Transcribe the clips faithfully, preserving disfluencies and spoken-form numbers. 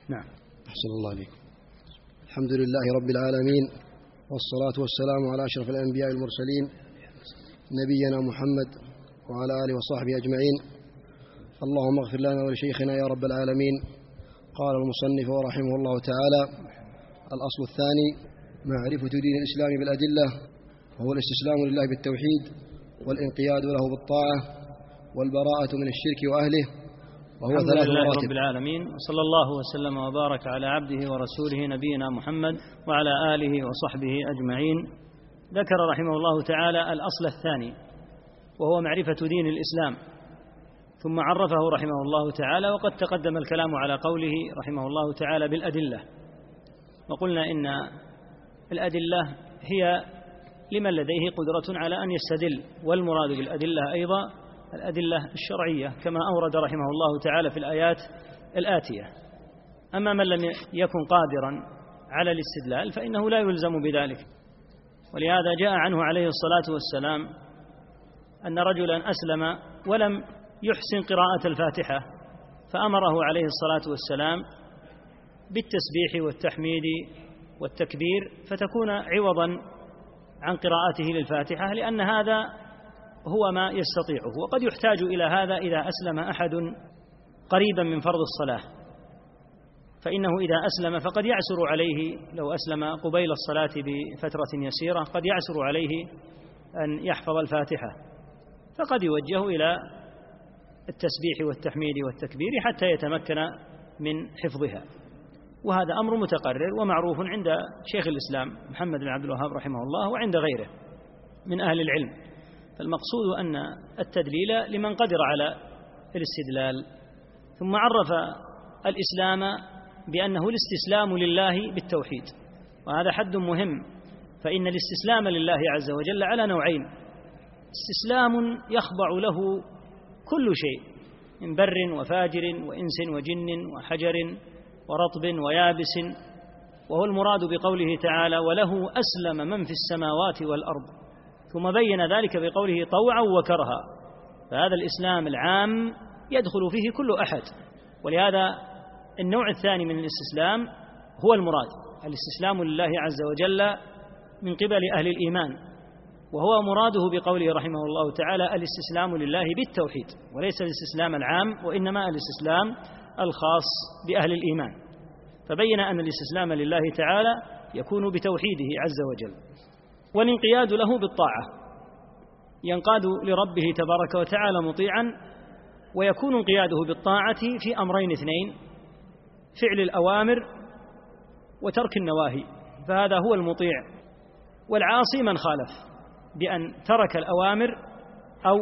نعم. أحسن الله عليكم. الحمد لله رب العالمين، والصلاة والسلام على أشرف الأنبياء المرسلين نبينا محمد وعلى آله وصحبه أجمعين. اللهم اغفر لنا ولشيخنا يا رب العالمين. قال المصنف ورحمه الله تعالى: الأصل الثاني معرفة دين الإسلام بالأدلة، وهو الاستسلام لله بالتوحيد، والانقياد له بالطاعة، والبراءة من الشرك وأهله، وهو الحمد ثلاث لله مراتب. رب العالمين، وصلى الله وسلم وبارك على عبده ورسوله نبينا محمد وعلى آله وصحبه أجمعين. ذكر رحمه الله تعالى الأصل الثاني، وهو معرفة دين الإسلام، ثم عرفه رحمه الله تعالى. وقد تقدم الكلام على قوله رحمه الله تعالى بالأدلة، وقلنا إن الأدلة هي لمن لديه قدرة على أن يستدل، والمراد بالأدلة أيضا الأدلة الشرعية كما أورد رحمه الله تعالى في الآيات الآتية. أما من لم يكن قادرا على الاستدلال فإنه لا يلزم بذلك. ولهذا جاء عنه عليه الصلاة والسلام أن رجلا أسلم ولم يحسن قراءة الفاتحة، فأمره عليه الصلاة والسلام بالتسبيح والتحميد والتكبير فتكون عوضا عن قراءته للفاتحة، لأن هذا هو ما يستطيعه. وقد يحتاج إلى هذا إذا أسلم أحد قريبا من فرض الصلاة، فإنه إذا أسلم فقد يعسر عليه، لو أسلم قبيل الصلاة بفترة يسيرة قد يعسر عليه أن يحفظ الفاتحة، فقد يوجه إلى التسبيح والتحميد والتكبير حتى يتمكن من حفظها. وهذا أمر متقرر ومعروف عند شيخ الإسلام محمد بن عبد الوهاب رحمه الله وعند غيره من أهل العلم. فالمقصود أن التدليل لمن قدر على الاستدلال. ثم عرف الإسلام بأنه الاستسلام لله بالتوحيد، وهذا حد مهم، فإن الاستسلام لله عز وجل على نوعين: استسلام يخضع له كل شيء من بر وفاجر وإنس وجن وحجر ورطب ويابس، وهو المراد بقوله تعالى: وله أسلم من في السماوات والأرض، ثم بين ذلك بقوله طوعا وكرها. فهذا الإسلام العام يدخل فيه كل أحد. ولهذا النوع الثاني من الاستسلام هو المراد، الاستسلام لله عز وجل من قبل أهل الإيمان، وهو مراده بقوله رحمه الله تعالى الاستسلام لله بالتوحيد، وليس الاستسلام العام، وإنما الاستسلام الخاص بأهل الإيمان. فبين أن الاستسلام لله تعالى يكون بتوحيده عز وجل، والانقياد له بالطاعة، ينقاد لربه تبارك وتعالى مطيعا، ويكون انقياده بالطاعة في أمرين اثنين: فعل الأوامر وترك النواهي، فهذا هو المطيع. والعاصي من خالف بأن ترك الأوامر أو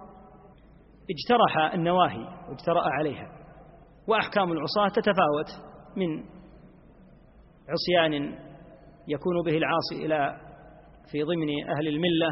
اجترح النواهي واجترأ عليها. وأحكام العصاة تتفاوت، من عصيان يكون به العاصي إلى في ضمن أهل الملة،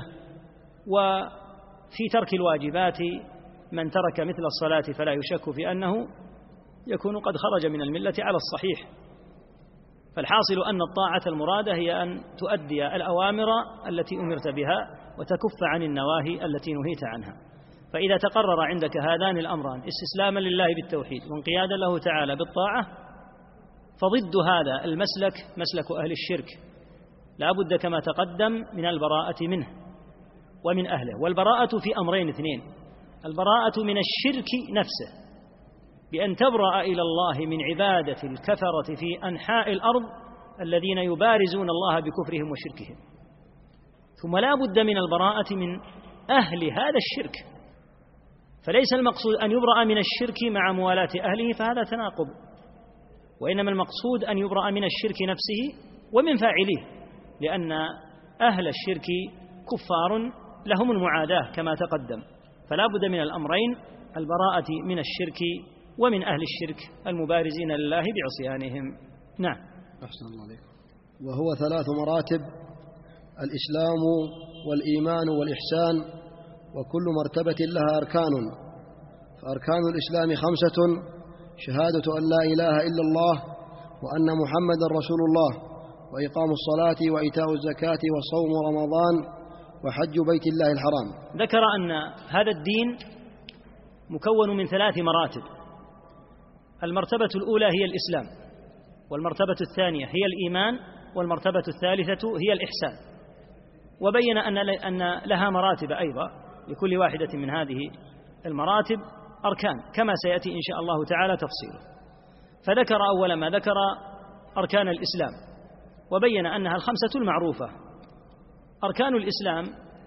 وفي ترك الواجبات من ترك مثل الصلاة فلا يشك في أنه يكون قد خرج من الملة على الصحيح. فالحاصل أن الطاعة المرادة هي أن تؤدي الأوامر التي أمرت بها وتكف عن النواهي التي نهيت عنها. فإذا تقرر عندك هذان الأمران، استسلاما لله بالتوحيد وانقيادا له تعالى بالطاعة، فضد هذا المسلك مسلك أهل الشرك، لا بد كما تقدم من البراءة منه ومن أهله. والبراءة في أمرين اثنين: البراءة من الشرك نفسه، بأن تبرأ إلى الله من عبادة الكفرة في أنحاء الأرض الذين يبارزون الله بكفرهم وشركهم. ثم لا بد من البراءة من أهل هذا الشرك، فليس المقصود أن يبرأ من الشرك مع موالاة أهله، فهذا تناقض، وإنما المقصود أن يبرأ من الشرك نفسه ومن فاعليه، لأن أهل الشرك كفار لهم المعاداة كما تقدم. فلا بد من الأمرين: البراءة من الشرك ومن أهل الشرك المبارزين لله بعصيانهم. نعم. أحسن الله عليكم. وهو ثلاث مراتب: الإسلام والإيمان والإحسان، وكل مرتبة لها أركان. فأركان الإسلام خمسة: شهادة أن لا إله إلا الله وأن محمدا رسول الله، وإقام الصلاة وإيتاء الزكاة وصوم رمضان وحج بيت الله الحرام. ذكر أن هذا الدين مكون من ثلاث مراتب. المرتبة الأولى هي الإسلام، والمرتبة الثانية هي الإيمان، والمرتبة الثالثة هي الإحسان. وبين أن لها مراتب أيضا، لكل واحدة من هذه المراتب أركان، كما سيأتي إن شاء الله تعالى تفصيله. فذكر أول ما ذكر أركان الإسلام، وبين أنها الخمسة المعروفة. أركان الإسلام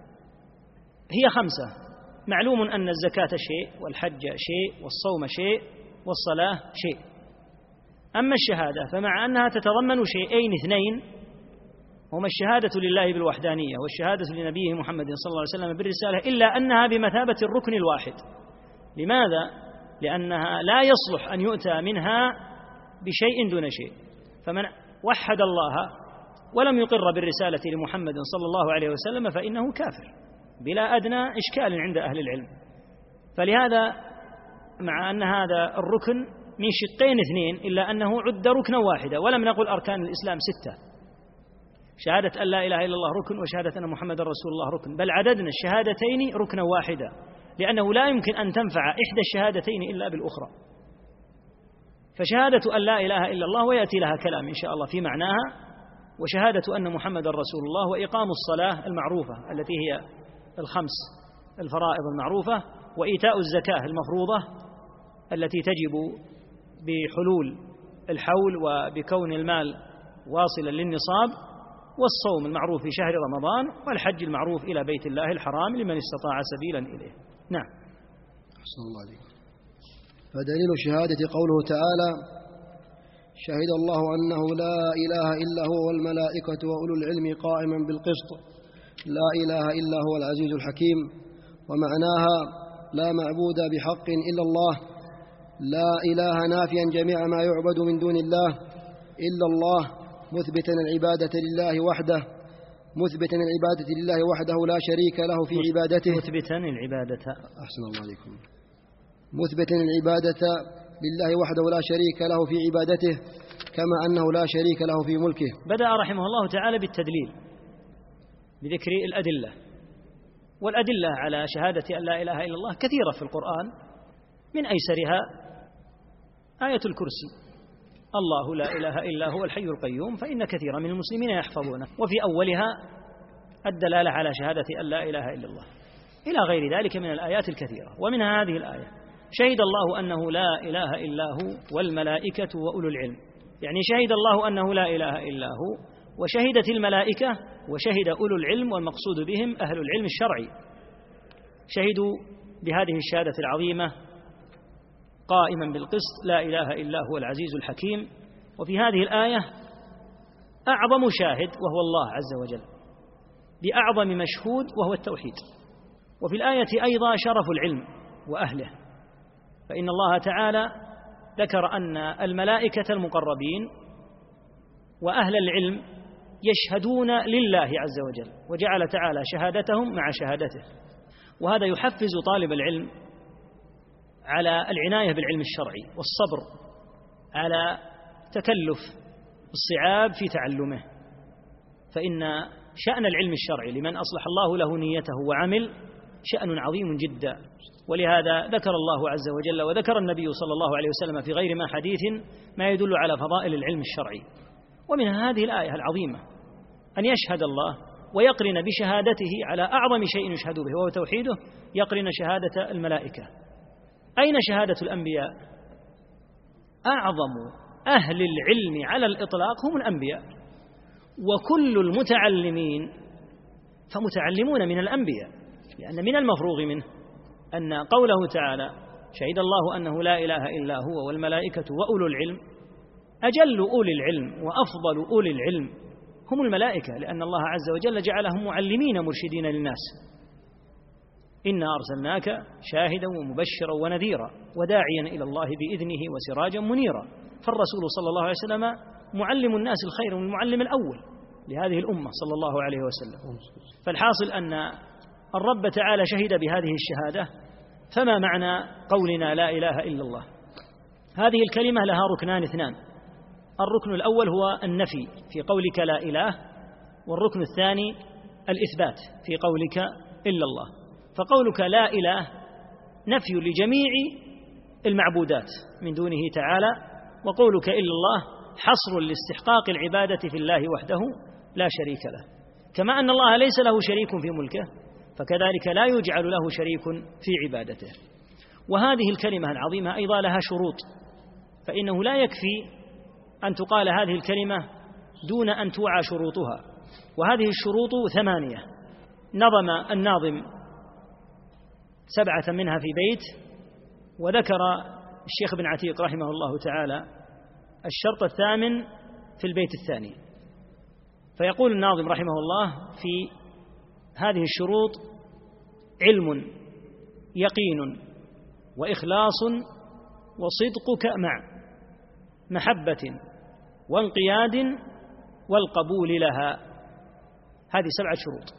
هي خمسة، معلوم أن الزكاة شيء، والحج شيء، والصوم شيء، والصلاة شيء. أما الشهادة فمع أنها تتضمن شيئين اثنين، هما الشهادة لله بالوحدانية والشهادة لنبيه محمد صلى الله عليه وسلم بالرسالة، إلا أنها بمثابة الركن الواحد. لماذا؟ لأنها لا يصلح أن يؤتى منها بشيء دون شيء. فمن وحد الله ولم يقر بالرسالة لمحمد صلى الله عليه وسلم فإنه كافر بلا أدنى إشكال عند أهل العلم. فلهذا مع أن هذا الركن من شقين اثنين، إلا أنه عد ركنا واحدا، ولم نقل أركان الإسلام ستة. شهادة أن لا إله إلا الله ركن، وشهادة أن محمد رسول الله ركن، بل عددنا الشهادتين ركنا واحدا، لأنه لا يمكن أن تنفع إحدى الشهادتين إلا بالأخرى. فشهادة أن لا إله إلا الله ويأتي لها كلام إن شاء الله في معناها، وشهادة أن محمد رسول الله، وإقام الصلاة المعروفة التي هي الخمس الفرائض المعروفة، وإيتاء الزكاة المفروضة التي تجب بحلول الحول وبكون المال واصلا للنصاب، والصوم المعروف في شهر رمضان، والحج المعروف إلى بيت الله الحرام لمن استطاع سبيلا إليه. نعم. أحسن الله عليك. فدليل الشهادة قوله تعالى: شهد الله أنه لا إله إلا هو والملائكة وأولو العلم قائما بالقسط لا إله إلا هو العزيز الحكيم. ومعناها: لا معبود بحق إلا الله، لا إله نافيا جميع ما يعبد من دون الله إلا الله، مثبتا العبادة لله وحده مثبتا العبادة لله وحده لا شريك له في عبادته مثبتا العبادة أحسن الله عليكم مثبتا العبادة لله وحده لا شريك له في عبادته، كما أنه لا شريك له في ملكه. بدأ رحمه الله تعالى بالتدليل بذكر الأدلة، والأدلة على شهادة أن لا إله إلا الله كثيرة في القرآن، من أيسرها آية الكرسي: الله لا إله إلا هو الحي القيوم، فإن كثيرا من المسلمين يحفظونه. وفي أولها الدلالة على شهادة أن لا إله إلا الله، إلى غير ذلك من الآيات الكثيرة. ومنها هذه الآية: شهد الله أنه لا إله إلا هو والملائكة وأولو العلم. يعني شهد الله أنه لا إله إلا هو، وشهدت الملائكة، وشهد أولو العلم، والمقصود بهم أهل العلم الشرعي، شهدوا بهذه الشهادة العظيمة قائما بالقسط لا إله إلا هو العزيز الحكيم. وفي هذه الآية أعظم شاهد وهو الله عز وجل، بأعظم مشهود وهو التوحيد. وفي الآية أيضا شرف العلم وأهله، فإن الله تعالى ذكر أن الملائكة المقربين وأهل العلم يشهدون لله عز وجل، وجعل تعالى شهادتهم مع شهادته. وهذا يحفز طالب العلم على العناية بالعلم الشرعي، والصبر على تكلف الصعاب في تعلمه، فإن شأن العلم الشرعي لمن أصلح الله له نيته وعمل شأن عظيم جدا. ولهذا ذكر الله عز وجل وذكر النبي صلى الله عليه وسلم في غير ما حديث ما يدل على فضائل العلم الشرعي. ومن هذه الآية العظيمة أن يشهد الله ويقرن بشهادته على أعظم شيء يشهد به وهو توحيده، يقرن شهادة الملائكة. أين شهادة الأنبياء؟ أعظم أهل العلم على الإطلاق هم الأنبياء، وكل المتعلمين فمتعلمون من الأنبياء، لأن من المفروغ منه أن قوله تعالى: شهد الله أنه لا إله إلا هو والملائكة وأولو العلم، أجل أولي العلم وأفضل أولي العلم هم الملائكة، لأن الله عز وجل جعلهم معلمين مرشدين للناس. إنا أرسلناك شاهدا ومبشرا ونذيرا وداعيا إلى الله بإذنه وسراجا منيرا. فالرسول صلى الله عليه وسلم معلم الناس الخير والمعلم الأول لهذه الأمة صلى الله عليه وسلم. فالحاصل أن الرب تعالى شهد بهذه الشهادة. فما معنى قولنا لا إله إلا الله؟ هذه الكلمة لها ركنان اثنان: الركن الأول هو النفي في قولك لا إله، والركن الثاني الإثبات في قولك إلا الله. فقولك لا إله نفي لجميع المعبودات من دونه تعالى، وقولك إلا الله حصر لاستحقاق العبادة في الله وحده لا شريك له، كما أن الله ليس له شريك في ملكه فكذلك لا يجعل له شريك في عبادته. وهذه الكلمة العظيمة أيضا لها شروط، فإنه لا يكفي أن تقال هذه الكلمة دون أن توعى شروطها، وهذه الشروط ثمانية نظم الناظم سبعة منها في بيت، وذكر الشيخ ابن عتيق رحمه الله تعالى الشرط الثامن في البيت الثاني. فيقول الناظم رحمه الله في هذه الشروط: علم، يقين، وإخلاص، وصدقك مع محبة وانقياد والقبول لها. هذه سبعة شروط.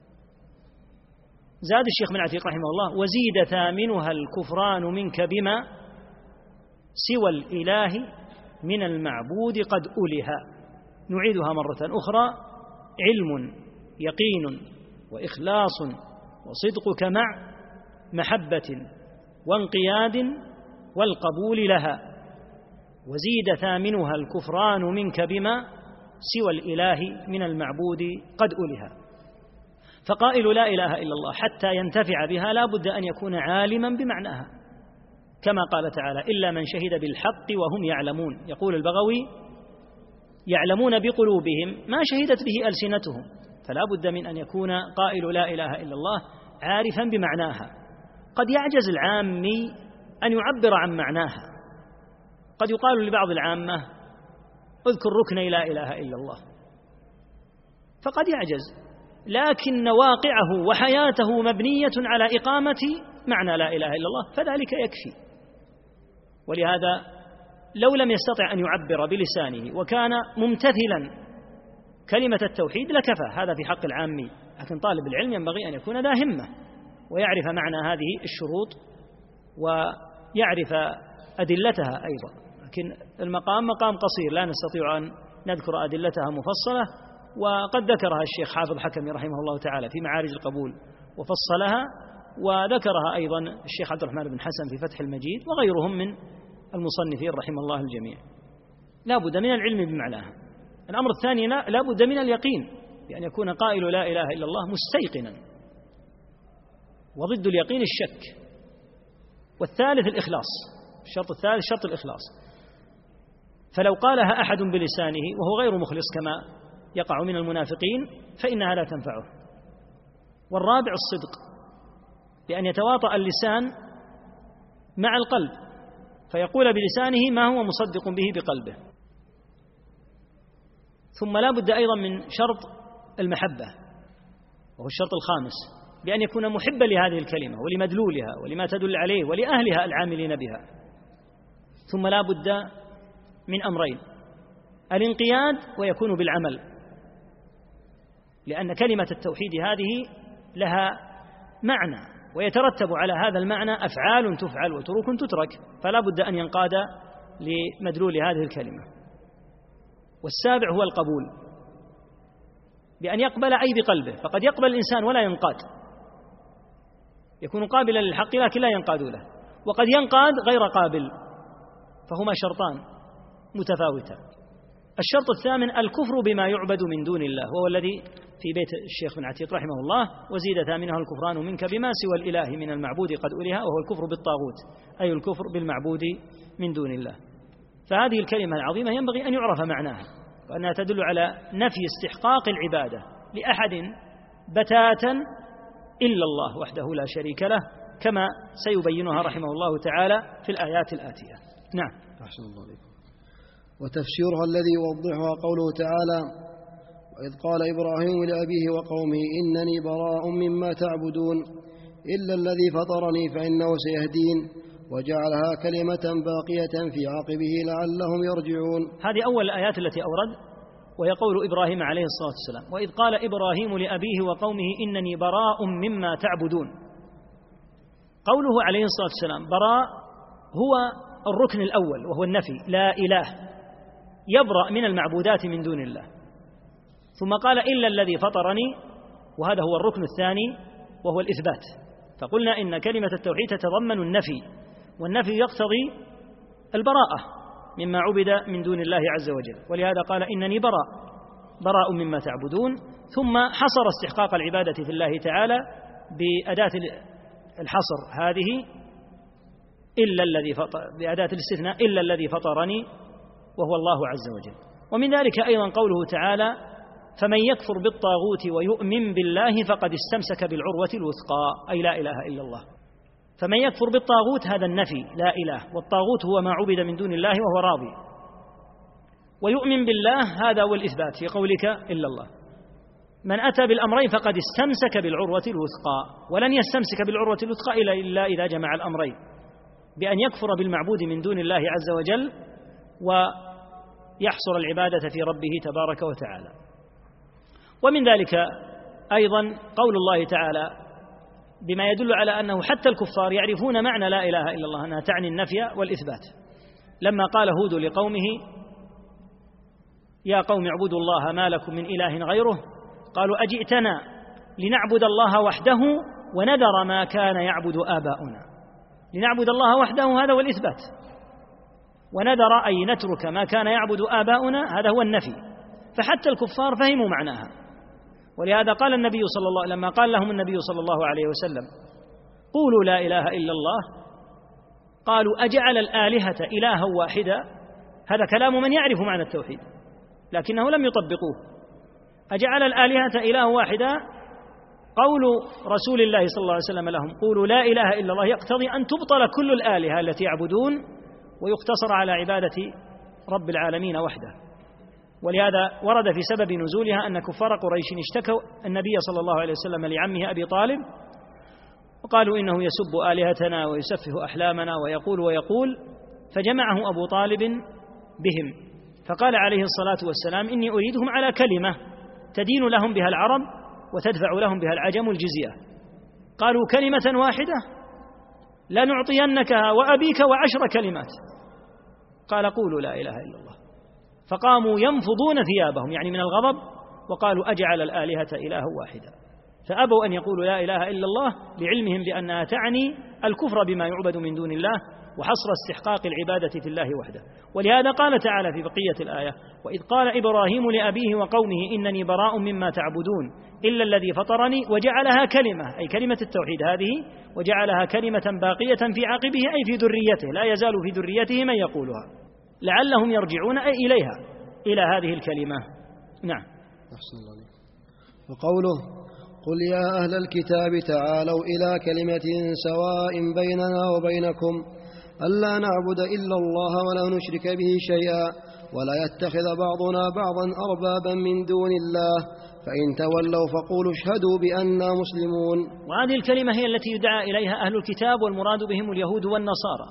زاد الشيخ بن عتيق رحمه الله: وزيد ثامنها الكفران منك بما سوى الإله من المعبود قد ألها. نعيدها مرة أخرى: علم، يقين، وإخلاص، وصدقك مع محبة وانقياد والقبول لها. وزيد ثامنها الكفران منك بما سوى الإله من المعبود قد ألها. فقائل لا إله إلا الله حتى ينتفع بها لا بد أن يكون عالما بمعناها، كما قال تعالى: إلا من شهد بالحق وهم يعلمون. يقول البغوي: يعلمون بقلوبهم ما شهدت به ألسنتهم، فلا بد من أن يكون قائل لا إله إلا الله عارفا بمعناها. قد يعجز العامي أن يعبر عن معناها، قد يقال لبعض العامة: اذكر ركني لا إله إلا الله، فقد يعجز، لكن واقعه وحياته مبنية على إقامة معنى لا إله إلا الله، فذلك يكفي. ولهذا لو لم يستطع أن يعبر بلسانه وكان ممتثلا كلمة التوحيد لكفى، هذا في حق العامي. لكن طالب العلم ينبغي أن يكون ذا همة ويعرف معنى هذه الشروط ويعرف أدلتها أيضا. لكن المقام مقام قصير لا نستطيع أن نذكر أدلتها مفصلة، وقد ذكرها الشيخ حافظ حكمي رحمه الله تعالى في معارج القبول وفصلها، وذكرها أيضا الشيخ عبد الرحمن بن حسن في فتح المجيد وغيرهم من المصنفين رحمه الله الجميع. لا بد من العلم بمعناها. الأمر الثاني لا بد من اليقين، بأن يكون قائل لا إله إلا الله مستيقنا، وضد اليقين الشك. والثالث الإخلاص، الشرط الثالث شرط الإخلاص، فلو قالها أحد بلسانه وهو غير مخلص كما يقع من المنافقين فإنها لا تنفعه. والرابع الصدق، بأن يتواطأ اللسان مع القلب فيقول بلسانه ما هو مصدق به بقلبه. ثم لا بد أيضا من شرط المحبة، وهو الشرط الخامس، بأن يكون محبا لهذه الكلمة ولمدلولها ولما تدل عليه ولأهلها العاملين بها. ثم لا بد من أمرين: الانقياد، ويكون بالعمل، لأن كلمة التوحيد هذه لها معنى ويترتب على هذا المعنى أفعال تفعل وتروك تترك، فلا بد أن ينقاد لمدلول هذه الكلمة. والسابع هو القبول، بأن يقبل أي بقلبه، فقد يقبل الإنسان ولا ينقاد، يكون قابلا للحق لكن لا ينقاد له، وقد ينقاد غير قابل، فهما شرطان متفاوتان. الشرط الثامن الكفر بما يعبد من دون الله، وهو الذي في بيت الشيخ بن عتيق رحمه الله: وزيد ثامنها الكفران منك بما سوى الإله من المعبود قد ألها، وهو الكفر بالطاغوت، أي الكفر بالمعبود من دون الله. فهذه الكلمة العظيمة ينبغي أن يعرف معناها، وأنها تدل على نفي استحقاق العبادة لأحد بتاتا إلا الله وحده لا شريك له، كما سيبينها رحمه الله تعالى في الآيات الآتية. نعم. أحسن الله عليكم. وتفسيرها الذي يوضحها قوله تعالى: وإذ قال إبراهيم لأبيه وقومه إنني براء مما تعبدون إلا الذي فطرني فإنه سيهدين وجعلها كلمة باقية في عقبه لعلهم يرجعون. هذه أول الآيات التي أورد، وهي قول إبراهيم عليه الصلاة والسلام: وإذ قال إبراهيم لأبيه وقومه إنني براء مما تعبدون. قوله عليه الصلاة والسلام براء هو الركن الأول، وهو النفي، لا إله، يبرأ من المعبودات من دون الله. ثم قال إلا الذي فطرني، وهذا هو الركن الثاني وهو الإثبات. فقلنا إن كلمة التوحيد تتضمن النفي، والنفي يقتضي البراءة، مما عبد من دون الله عز وجل. ولهذا قال إنني براء براء مما تعبدون، ثم حصر استحقاق العبادة في الله تعالى بأداة الحصر هذه إلا الذي فطر، بأداة الاستثناء إلا الذي فطرني وهو الله عز وجل. ومن ذلك أيضا قوله تعالى فمن يكفر بالطاغوت ويؤمن بالله فقد استمسك بالعروة الوثقى، أي لا إله إلا الله. فمن يكفر بالطاغوت هذا النفي، لا إله، والطاغوت هو ما عبد من دون الله وهو راضي. ويؤمن بالله هذا هو الإثبات في قولك إلا الله. من أتى بالأمرين فقد استمسك بالعروة الوثقى، ولن يستمسك بالعروة الوثقى إلا إذا جمع الأمرين، بأن يكفر بالمعبود من دون الله عز وجل ويحصر العبادة في ربه تبارك وتعالى. ومن ذلك أيضا قول الله تعالى بما يدل على أنه حتى الكفار يعرفون معنى لا إله إلا الله، أنها تعني النفي والإثبات. لما قال هود لقومه يا قوم اعبدوا الله ما لكم من إله غيره، قالوا أجئتنا لنعبد الله وحده ونذر ما كان يعبد آباؤنا. لنعبد الله وحده هذا هو الإثبات، ونذر أي نترك ما كان يعبد آباؤنا هذا هو النفي. فحتى الكفار فهموا معناها. ولهذا قال النبي صلى الله لما قال لهم النبي صلى الله عليه وسلم قولوا لا إله إلا الله، قالوا أجعل الآلهة إلها واحدا. هذا كلام من يعرف معنى التوحيد لكنه لم يطبقوه. أجعل الآلهة إلها واحدا، قول رسول الله صلى الله عليه وسلم لهم قولوا لا إله إلا الله يقتضي أن تبطل كل الآلهة التي يعبدون ويقتصر على عبادة رب العالمين وحده. ولهذا ورد في سبب نزولها أن كفار قريش اشتكوا النبي صلى الله عليه وسلم لعمه أبي طالب وقالوا إنه يسب آلهتنا ويسفه أحلامنا ويقول ويقول، فجمعه أبو طالب بهم فقال عليه الصلاة والسلام إني أريدهم على كلمة تدين لهم بها العرب وتدفع لهم بها العجم الجزية. قالوا كلمة واحدة لنعطينكها وأبيك وعشر كلمات. قال قولوا لا إله إلا الله. فقاموا ينفضون ثيابهم يعني من الغضب وقالوا أجعل الآلهة إله واحدا، فأبوا أن يقولوا لا إله إلا الله لعلمهم بأنها تعني الكفر بما يعبد من دون الله وحصر استحقاق العبادة في الله وحده. ولهذا قال تعالى في بقية الآية وإذ قال إبراهيم لأبيه وقومه إنني براء مما تعبدون إلا الذي فطرني وجعلها كلمة، أي كلمة التوحيد هذه، وجعلها كلمة باقية في عقبه أي في ذريته، لا يزال في ذريته من يقولها لعلهم يرجعون أي إليها إلى هذه الكلمة. نعم. أحسن الله عليك. وقوله قل يا أهل الكتاب تعالوا إلى كلمة سواء بيننا وبينكم ألا نعبد إلا الله ولا نشرك به شيئا ولا يتخذ بعضنا بعضا أربابا من دون الله فإن تولوا فقولوا اشهدوا بأننا مسلمون. وهذه الكلمة هي التي يدعى إليها أهل الكتاب والمراد بهم اليهود والنصارى.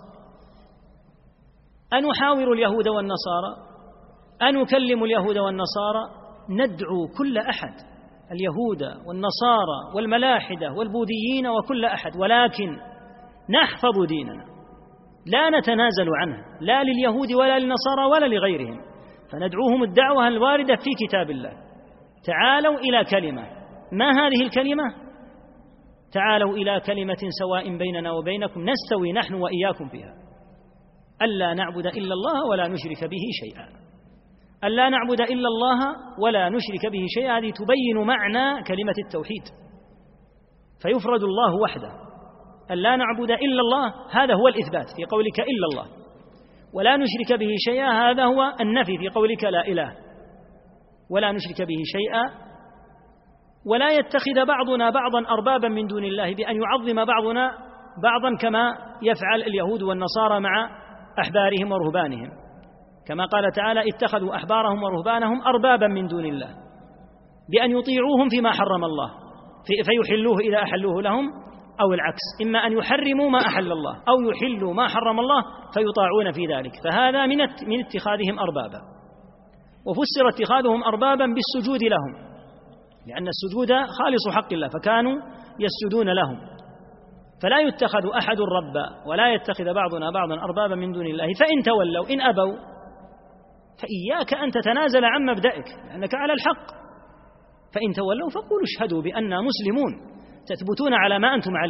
أن نحاور اليهود والنصارى، أن نكلم اليهود والنصارى، ندعو كل أحد، اليهود والنصارى والملاحدة والبوذيين وكل أحد، ولكن نحفظ ديننا لا نتنازل عنه لا لليهود ولا للنصارى ولا لغيرهم، فندعوهم الدعوة الواردة في كتاب الله. تعالوا إلى كلمة، ما هذه الكلمة؟ تعالوا إلى كلمة سواء بيننا وبينكم نستوي نحن وإياكم فيها ألا نعبد إلا الله ولا نشرك به شيئا. ألا نعبد إلا الله ولا نشرك به شيئا هذه تبين معنى كلمة التوحيد، فيفرد الله وحده. ألا نعبد إلا الله هذا هو الإثبات في قولك إلا الله، ولا نشرك به شيئا هذا هو النفي في قولك لا إله ولا نشرك به شيئا. ولا يتخذ بعضنا بعضا أربابا من دون الله بأن يعظم بعضنا بعضا كما يفعل اليهود والنصارى مع أحبارهم ورهبانهم، كما قال تعالى اتخذوا أحبارهم ورهبانهم أربابا من دون الله بأن يطيعوهم فيما حرم الله فيحلوه إذا أحلوه لهم، أو العكس، إما أن يحرموا ما أحل الله أو يحلوا ما حرم الله فيطاعون في ذلك، فهذا من من اتخاذهم أربابا. وفسر اتخاذهم أربابا بالسجود لهم، لأن السجود خالص حق الله فكانوا يسجدون لهم. فلا يتخذ أحد ربا ولا يتخذ بعضنا بعضا أربابا من دون الله، فإن تولوا إن أبوا فإياك أن تتنازل عن مبدئك لأنك على الحق. فإن تولوا فقولوا اشهدوا بأننا مسلمون، تثبتون على ما أنتم عليه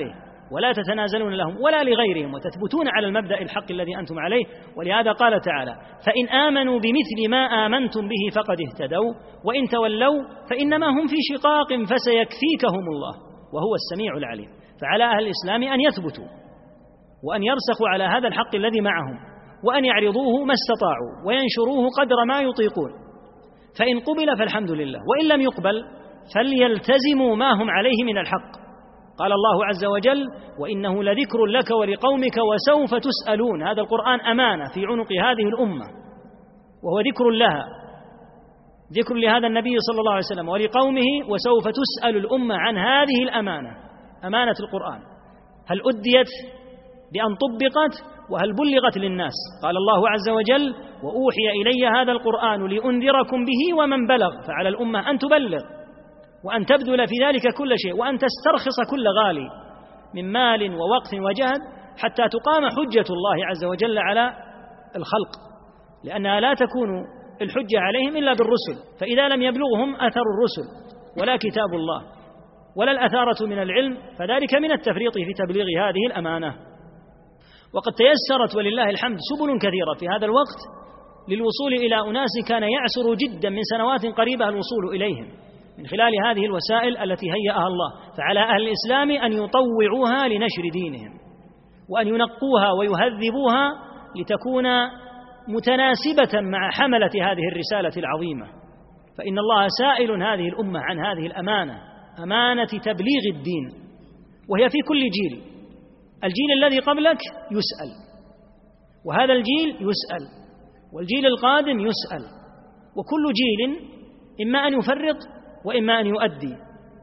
ولا تتنازلون لهم ولا لغيرهم وتثبتون على المبدأ الحق الذي أنتم عليه. ولهذا قال تعالى: فإن آمنوا بمثل ما آمنتم به فقد اهتدوا وإن تولوا فإنما هم في شقاق فسيكفيكهم الله وهو السميع العليم. فعلى أهل الإسلام أن يثبتوا وأن يرسخوا على هذا الحق الذي معهم وأن يعرضوه ما استطاعوا وينشروه قدر ما يطيقون، فإن قبل فالحمد لله، وإن لم يقبل فليلتزموا ما هم عليه من الحق. قال الله عز وجل: وإنه لذكر لك ولقومك وسوف تسألون. هذا القرآن أمانة في عنق هذه الأمة وهو ذكر لها، ذكر لهذا النبي صلى الله عليه وسلم ولقومه، وسوف تسأل الأمة عن هذه الأمانة، أمانة القرآن، هل أديت بأن طبقت وهل بلغت للناس؟ قال الله عز وجل: وأوحي إلي هذا القرآن لأنذركم به ومن بلغ. فعلى الأمة أن تبلغ وأن تبذل في ذلك كل شيء وأن تسترخص كل غالي من مال ووقت وجهد حتى تقام حجة الله عز وجل على الخلق، لأنها لا تكون الحجة عليهم إلا بالرسل، فإذا لم يبلغهم أثر الرسل ولا كتاب الله ولا الأثارة من العلم فذلك من التفريط في تبليغ هذه الأمانة. وقد تيسرت ولله الحمد سبل كثيرة في هذا الوقت للوصول إلى أناس كان يعسر جدا من سنوات قريبة الوصول إليهم من خلال هذه الوسائل التي هيأها الله. فعلى أهل الإسلام أن يطوعوها لنشر دينهم وأن ينقوها ويهذبوها لتكون متناسبة مع حملة هذه الرسالة العظيمة، فإن الله سائل هذه الأمة عن هذه الأمانة، أمانة تبليغ الدين، وهي في كل جيل. الجيل الذي قبلك يسأل، وهذا الجيل يسأل، والجيل القادم يسأل، وكل جيل إما أن يفرط وإما أن يؤدي،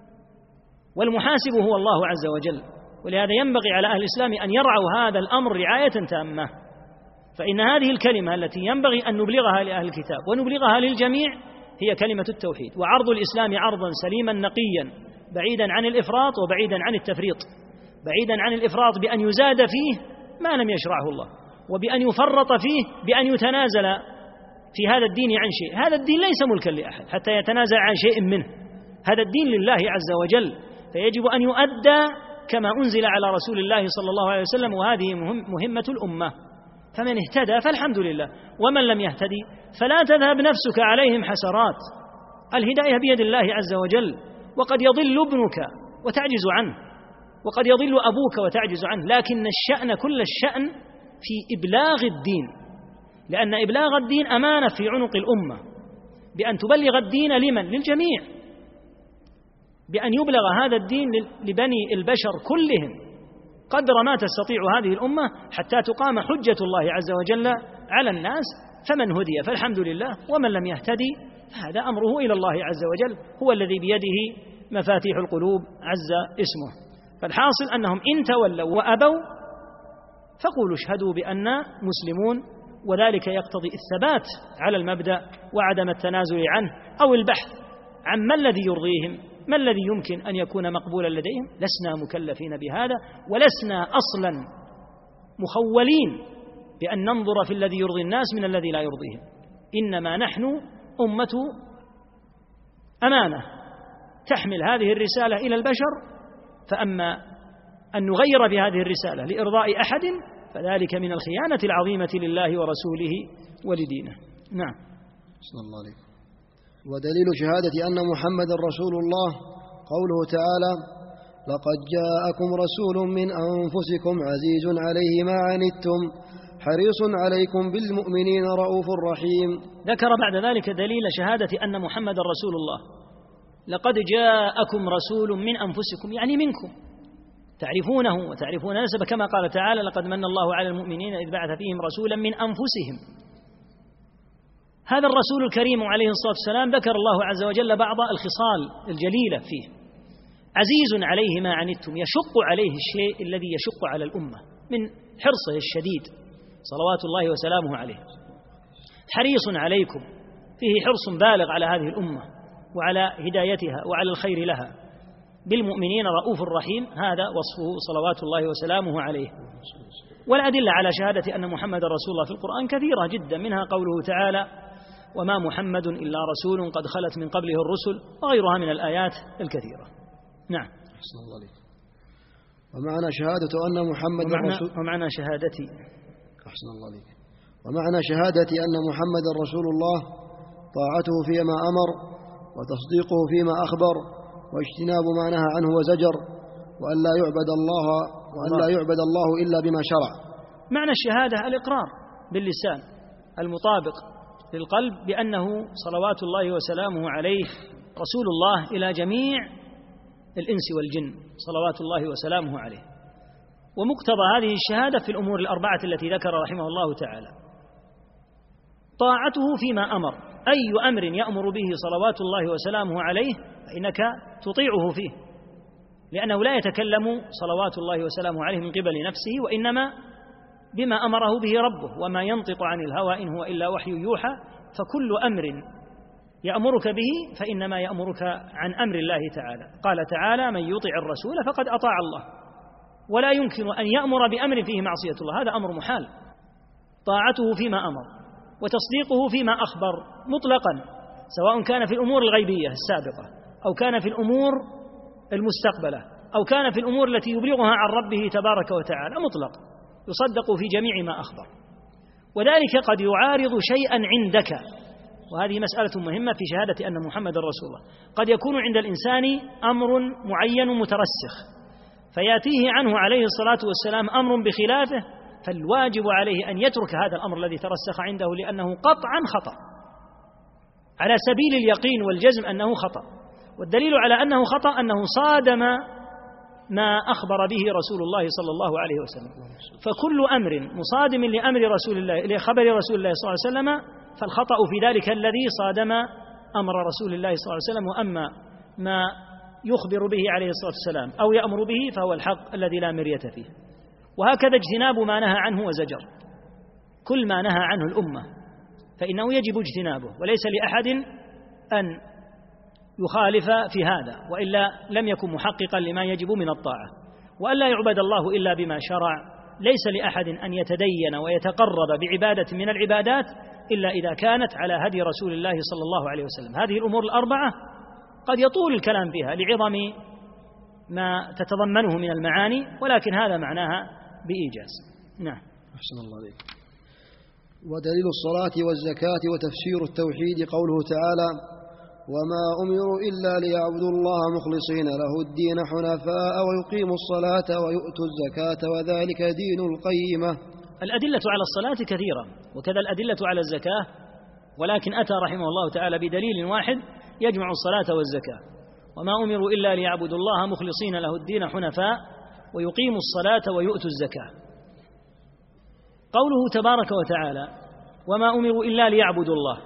والمحاسب هو الله عز وجل. ولهذا ينبغي على أهل الإسلام أن يرعوا هذا الأمر رعاية تامة، فإن هذه الكلمة التي ينبغي أن نبلغها لأهل الكتاب ونبلغها للجميع هي كلمة التوحيد، وعرض الإسلام عرضا سليما نقيا بعيدا عن الإفراط وبعيدا عن التفريط، بعيدا عن الإفراط بأن يزاد فيه ما لم يشرعه الله، وبأن يفرط فيه بأن يتنازل في هذا الدين عن شيء. هذا الدين ليس ملكا لأحد حتى يتنازل عن شيء منه، هذا الدين لله عز وجل، فيجب أن يؤدى كما أنزل على رسول الله صلى الله عليه وسلم، وهذه مهمة الأمة. فمن اهتدى فالحمد لله، ومن لم يهتدي فلا تذهب نفسك عليهم حسرات. الهداية بيد الله عز وجل، وقد يضل ابنك وتعجز عنه، وقد يضل أبوك وتعجز عنه، لكن الشأن كل الشأن في إبلاغ الدين، لأن إبلاغ الدين أمانة في عنق الأمة، بأن تبلغ الدين لمن؟ للجميع، بأن يبلغ هذا الدين لبني البشر كلهم قدر ما تستطيع هذه الأمة حتى تقام حجة الله عز وجل على الناس. فمن هدي فالحمد لله، ومن لم يهتدي فهذا أمره إلى الله عز وجل، هو الذي بيده مفاتيح القلوب عز اسمه. فالحاصل أنهم إن تولوا وأبوا فقولوا اشهدوا بأننا مسلمون، وذلك يقتضي الثبات على المبدأ وعدم التنازل عنه أو البحث عن ما الذي يرضيهم، ما الذي يمكن أن يكون مقبولا لديهم. لسنا مكلفين بهذا، ولسنا أصلا مخولين بأن ننظر في الذي يرضي الناس من الذي لا يرضيهم، إنما نحن أمة أمانة تحمل هذه الرسالة إلى البشر، فأما أن نغير بهذه الرسالة لإرضاء أحد فذلك من الخيانة العظيمة لله ورسوله ولدينه. نعم. صلى الله عليه. ودليل شهادة أن محمد رسول الله قوله تعالى: لقد جاءكم رسول من أنفسكم عزيز عليه ما عنتم حريص عليكم بالمؤمنين رؤوف رحيم. ذكر بعد ذلك دليل شهادة أن محمد رسول الله. لقد جاءكم رسول من أنفسكم، يعني منكم، تعرفونه وتعرفون نسبه، كما قال تعالى: لقد من الله على المؤمنين إذ بعث فيهم رسولا من أنفسهم. هذا الرسول الكريم عليه الصلاة والسلام ذكر الله عز وجل بعض الخصال الجليلة فيه: عزيز عليه ما عنتم، يشق عليه الشيء الذي يشق على الأمة من حرصه الشديد صلوات الله وسلامه عليه. حريص عليكم، فيه حرص بالغ على هذه الأمة وعلى هدايتها وعلى الخير لها. بالمؤمنين رؤوف رحيم، هذا وصفه صلوات الله وسلامه عليه. والأدلة على شهادة أن محمد رسول الله في القرآن كثيرة جدا، منها قوله تعالى: وما محمد إلا رسول قد خلت من قبله الرسل، وغيرها من الآيات الكثيرة. نعم. ومعنى شهادة أن محمد ومعنى, رسول ومعنى شهادتي أحسن الله عليك. ومعنى شهادة أن محمد رسول الله طاعته فيما أمر وتصديقه فيما أخبر واجتناب ما نهى عنه وزجر وأن لا يعبد الله وأن لا يعبد الله إلا بما شرع. معنى الشهادة الإقرار باللسان المطابق للقلب بأنه صلوات الله وسلامه عليه رسول الله إلى جميع الإنس والجن صلوات الله وسلامه عليه. ومقتضى هذه الشهادة في الأمور الأربعة التي ذكر رحمه الله تعالى طاعته فيما أمر، أي أمر يأمر به صلوات الله وسلامه عليه فإنك تطيعه فيه، لأنه لا يتكلم صلوات الله وسلامه عليه من قبل نفسه، وإنما بما أمره به ربه، وما ينطق عن الهوى إن هو إلا وحي يوحى. فكل أمر يأمرك به فإنما يأمرك عن أمر الله تعالى. قال تعالى: من يطع الرسول فقد أطاع الله، ولا يمكن أن يأمر بأمر فيه معصية الله، هذا أمر محال. طاعته فيما أمر وتصديقه فيما أخبر مطلقا، سواء كان في الأمور الغيبية السابقة أو كان في الأمور المستقبلة أو كان في الأمور التي يبلغها عن ربه تبارك وتعالى، مطلق يصدق في جميع ما أخبر. وذلك قد يعارض شيئا عندك، وهذه مسألة مهمة في شهادة أن محمد رسول الله. قد يكون عند الإنسان أمر معين مترسخ فيأتيه عنه عليه الصلاة والسلام أمر بخلافه، فالواجب عليه أن يترك هذا الأمر الذي ترسخ عنده، لأنه قطعا خطأ على سبيل اليقين والجزم أنه خطأ. والدليل على أنه خطأ أنه صادم ما أخبر به رسول الله صلى الله عليه وسلم. فكل أمر مصادم لأمر رسول الله لخبر رسول الله صلى الله عليه وسلم فالخطأ في ذلك الذي صادم أمر رسول الله صلى الله عليه وسلم. وأما ما يخبر به عليه الصلاة والسلام أو يأمر به فهو الحق الذي لا مرية فيه. وهكذا اجتناب ما نهى عنه وزجر، كل ما نهى عنه الأمة فإنه يجب اجتنابه، وليس لأحد أن يخالف في هذا، وإلا لم يكن محققا لما يجب من الطاعة. وأن لا يعبد الله إلا بما شرع، ليس لأحد أن يتدين ويتقرب بعبادة من العبادات إلا إذا كانت على هدي رسول الله صلى الله عليه وسلم. هذه الأمور الأربعة قد يطول الكلام فيها لعظم ما تتضمنه من المعاني، ولكن هذا معناها بإيجاز. نعم. أحسن الله عليك. ودليل الصلاة والزكاة وتفسير التوحيد قوله تعالى: وما أمروا إلا ليعبدوا الله مخلصين له الدين حنفاء ويقيموا الصلاة ويؤتوا الزكاة وذلك دين القيمة. الأدلة على الصلاة كثيرة، وكذا الأدلة على الزكاة، ولكن أتى رحمه الله تعالى بدليل واحد يجمع الصلاة والزكاة: وما أمروا إلا ليعبدوا الله مخلصين له الدين حنفاء ويقيموا الصلاة ويؤتوا الزكاة. قوله تبارك وتعالى: وما أمروا إلا ليعبدوا الله،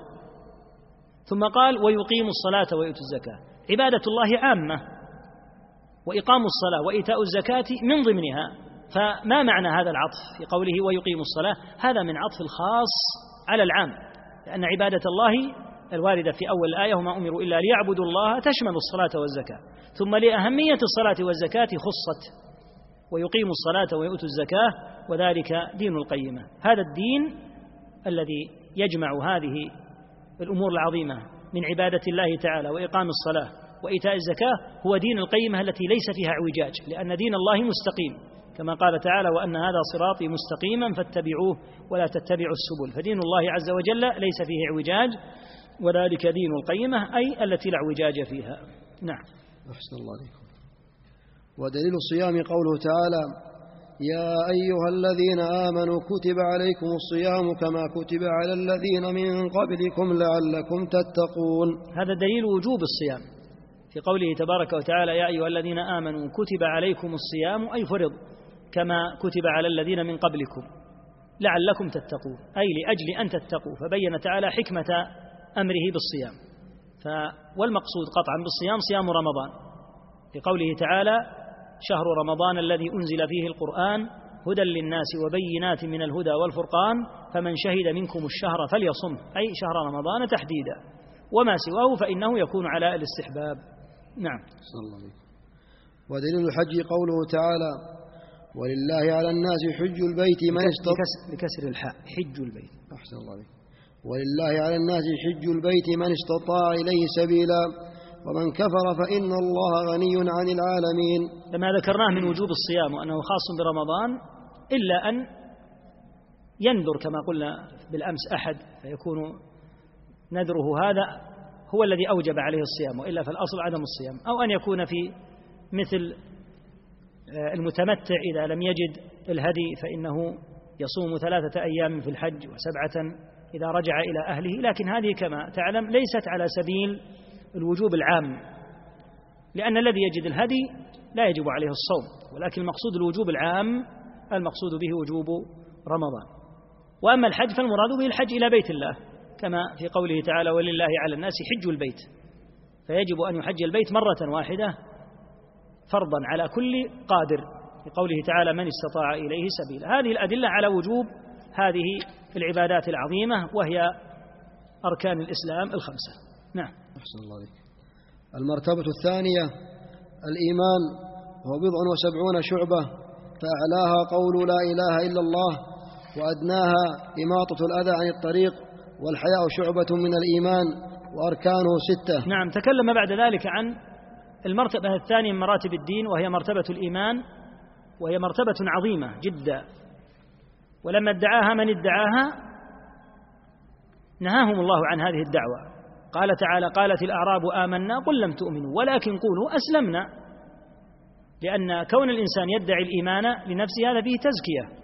ثم قال: ويقيموا الصلاة ويؤتوا الزكاة. عبادة الله عامة، وإقام الصلاة وإيتاء الزكاة من ضمنها. فما معنى هذا العطف في قوله ويقيموا الصلاة؟ هذا من عطف الخاص على العام، لأن عبادة الله الواردة في أول الآية وما أمروا إلا ليعبدوا الله تشمل الصلاة والزكاة، ثم لأهمية الصلاة والزكاة خصت ويقيموا الصلاة ويؤتوا الزكاة وذلك دين القيمة. هذا الدين الذي يجمع هذه الأمور العظيمة من عبادة الله تعالى وإقام الصلاة وإيتاء الزكاة هو دين القيمة التي ليس فيها اعوجاج، لأن دين الله مستقيم كما قال تعالى: وأن هذا صراطي مستقيما فاتبعوه ولا تتبعوا السبل. فدين الله عز وجل ليس فيه اعوجاج، وذلك دين القيمة أي التي لا اعوجاج فيها. نعم. أحسن الله عليكم. ودليل الصيام قوله تعالى: يا أيها الذين آمنوا كتب عليكم الصيام كما كتب على الذين من قبلكم لعلكم تتقون. هذا دليل وجوب الصيام في قوله تبارك وتعالى: يا أيها الذين آمنوا كتب عليكم الصيام أي فرض كما كتب على الذين من قبلكم لعلكم تتقون، أي لأجل أن تتقوا. فبين تعالى حكمة أمره بالصيام. ف والمقصود قطعا بالصيام صيام رمضان، لقوله تعالى: شهر رمضان الذي أنزل فيه القرآن هدى للناس وبينات من الهدى والفرقان فمن شهد منكم الشهر فليصم، أي شهر رمضان تحديدا، وما سواه فإنه يكون على الاستحباب. نعم. صلى الله عليه. ودليل الحج قوله تعالى: ولله على الناس حج البيت من استطاع. بكسر الحاء، حج البيت. أحسن الله عليك. ولله على الناس حج البيت من استطاع إليه سبيلا ومن كفر فإن الله غني عن العالمين. لما ذكرناه من وجوب الصيام وأنه خاص برمضان، إلا أن ينذر كما قلنا بالأمس أحد فيكون نذره هذا هو الذي أوجب عليه الصيام، وإلا فالأصل عدم الصيام. أو أن يكون في مثل المتمتع إذا لم يجد الهدي فإنه يصوم ثلاثة أيام في الحج وسبعة إذا رجع إلى أهله. لكن هذه كما تعلم ليست على سبيل الوجوب العام، لأن الذي يجد الهدي لا يجب عليه الصوم، ولكن المقصود الوجوب العام المقصود به وجوب رمضان. وأما الحج فالمراد به الحج إلى بيت الله، كما في قوله تعالى ولله على الناس حج البيت، فيجب أن يحج البيت مرة واحدة فرضا على كل قادر، في قوله تعالى من استطاع إليه سبيلا. هذه الأدلة على وجوب هذه العبادات العظيمة وهي أركان الإسلام الخمسة. نعم. أحسن الله عليك. المرتبة الثانية الإيمان، وهو بضع وسبعون شعبة، فأعلاها قول لا إله إلا الله، وأدناها إماطة الأذى عن الطريق، والحياء شعبة من الإيمان، وأركانه ستة. نعم. تكلم بعد ذلك عن المرتبة الثانية من مراتب الدين، وهي مرتبة الإيمان، وهي مرتبة عظيمة جدا. ولما ادعاها من ادعاها نهاهم الله عن هذه الدعوة. قال تعالى قالت الأعراب آمنا قل لم تؤمنوا ولكن قولوا أسلمنا، لأن كون الإنسان يدعي الإيمان لنفسه هذا فيه تزكية.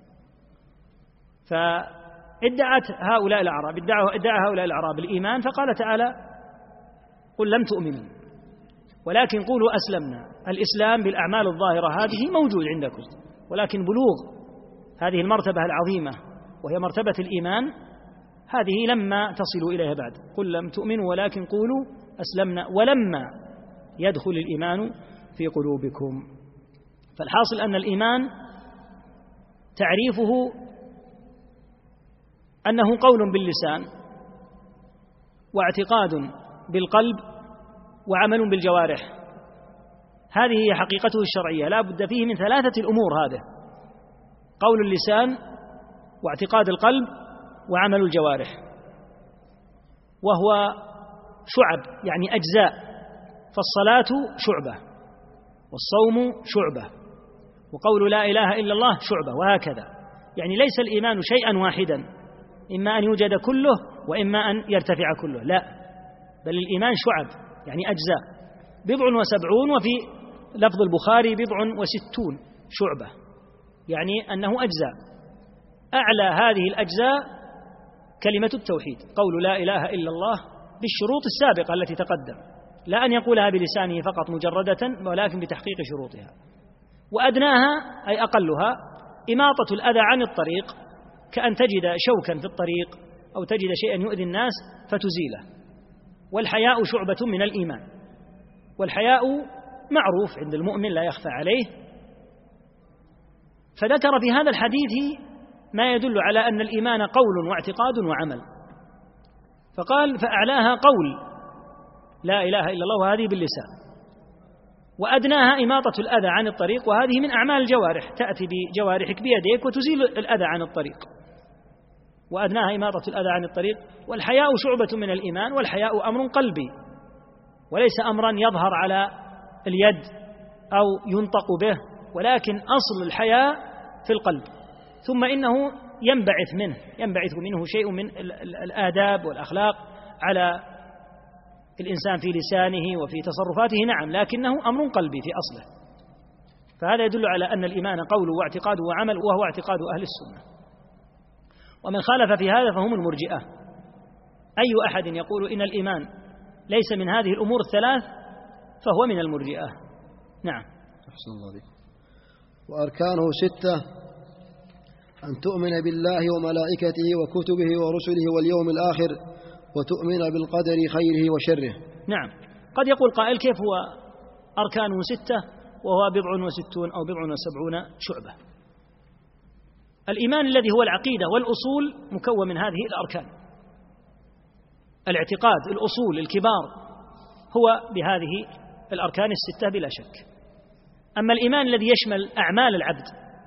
فادعت هؤلاء الأعراب ادعى هؤلاء الأعراب الإيمان، فقال تعالى قل لم تؤمنوا ولكن قولوا أسلمنا. الإسلام بالأعمال الظاهرة هذه موجود عندكم، ولكن بلوغ هذه المرتبة العظيمة وهي مرتبة الإيمان هذه لما تصلوا إليها بعد. قل لم تؤمنوا ولكن قولوا أسلمنا ولما يدخل الإيمان في قلوبكم. فالحاصل أن الإيمان تعريفه أنه قول باللسان واعتقاد بالقلب وعمل بالجوارح. هذه هي حقيقته الشرعية، لا بد فيه من ثلاثة الأمور: هذا قول اللسان واعتقاد القلب وعمل الجوارح، وهو شعب يعني أجزاء. فالصلاة شعبة، والصوم شعبة، وقول لا إله إلا الله شعبة، وهكذا. يعني ليس الإيمان شيئا واحدا، إما أن يوجد كله وإما أن يرتفع كله، لا، بل الإيمان شعب يعني أجزاء. بضع وسبعون، وفي لفظ البخاري بضع وستون شعبة، يعني أنه أجزاء. أعلى هذه الأجزاء كلمة التوحيد، قول لا إله إلا الله بالشروط السابقة التي تقدم، لا أن يقولها بلسانه فقط مجردة، ولكن بتحقيق شروطها. وأدناها أي أقلها إماطة الأذى عن الطريق، كأن تجد شوكا في الطريق أو تجد شيئا يؤذي الناس فتزيله. والحياء شعبة من الإيمان، والحياء معروف عند المؤمن لا يخفى عليه. فذكر في هذا الحديث ما يدل على أن الإيمان قول واعتقاد وعمل، فقال فأعلاها قول لا إله إلا الله وهذه باللسان، وأدناها إماطة الأذى عن الطريق، وهذه من أعمال الجوارح، تأتي بجوارحك بيديك وتزيل الأذى عن الطريق. وأدناها إماطة الأذى عن الطريق. والحياء شعبة من الإيمان، والحياء أمر قلبي وليس أمرا يظهر على اليد أو ينطق به، ولكن أصل الحياء في القلب، ثم إنه ينبعث منه ينبعث منه شيء من الآداب والأخلاق على الإنسان في لسانه وفي تصرفاته، نعم، لكنه أمر قلبي في أصله. فهذا يدل على أن الإيمان قول واعتقاد وعمل، وهو اعتقاد أهل السنة. ومن خالف في هذا فهم المرجئة. أي أحد يقول إن الإيمان ليس من هذه الأمور الثلاث فهو من المرجئة. نعم. أحسن الله عليك. وأركانه ستة: أن تؤمن بالله وملائكته وكتبه ورسله واليوم الآخر، وتؤمن بالقدر خيره وشره. نعم. قد يقول قائل كيف هو أركانه ستة وهو بضع وستون أو بضع وسبعون شعبة؟ الإيمان الذي هو العقيدة والأصول مكون من هذه الأركان. الاعتقاد، الأصول الكبار، هو بهذه الأركان الستة بلا شك. أما الإيمان الذي يشمل أعمال العبد،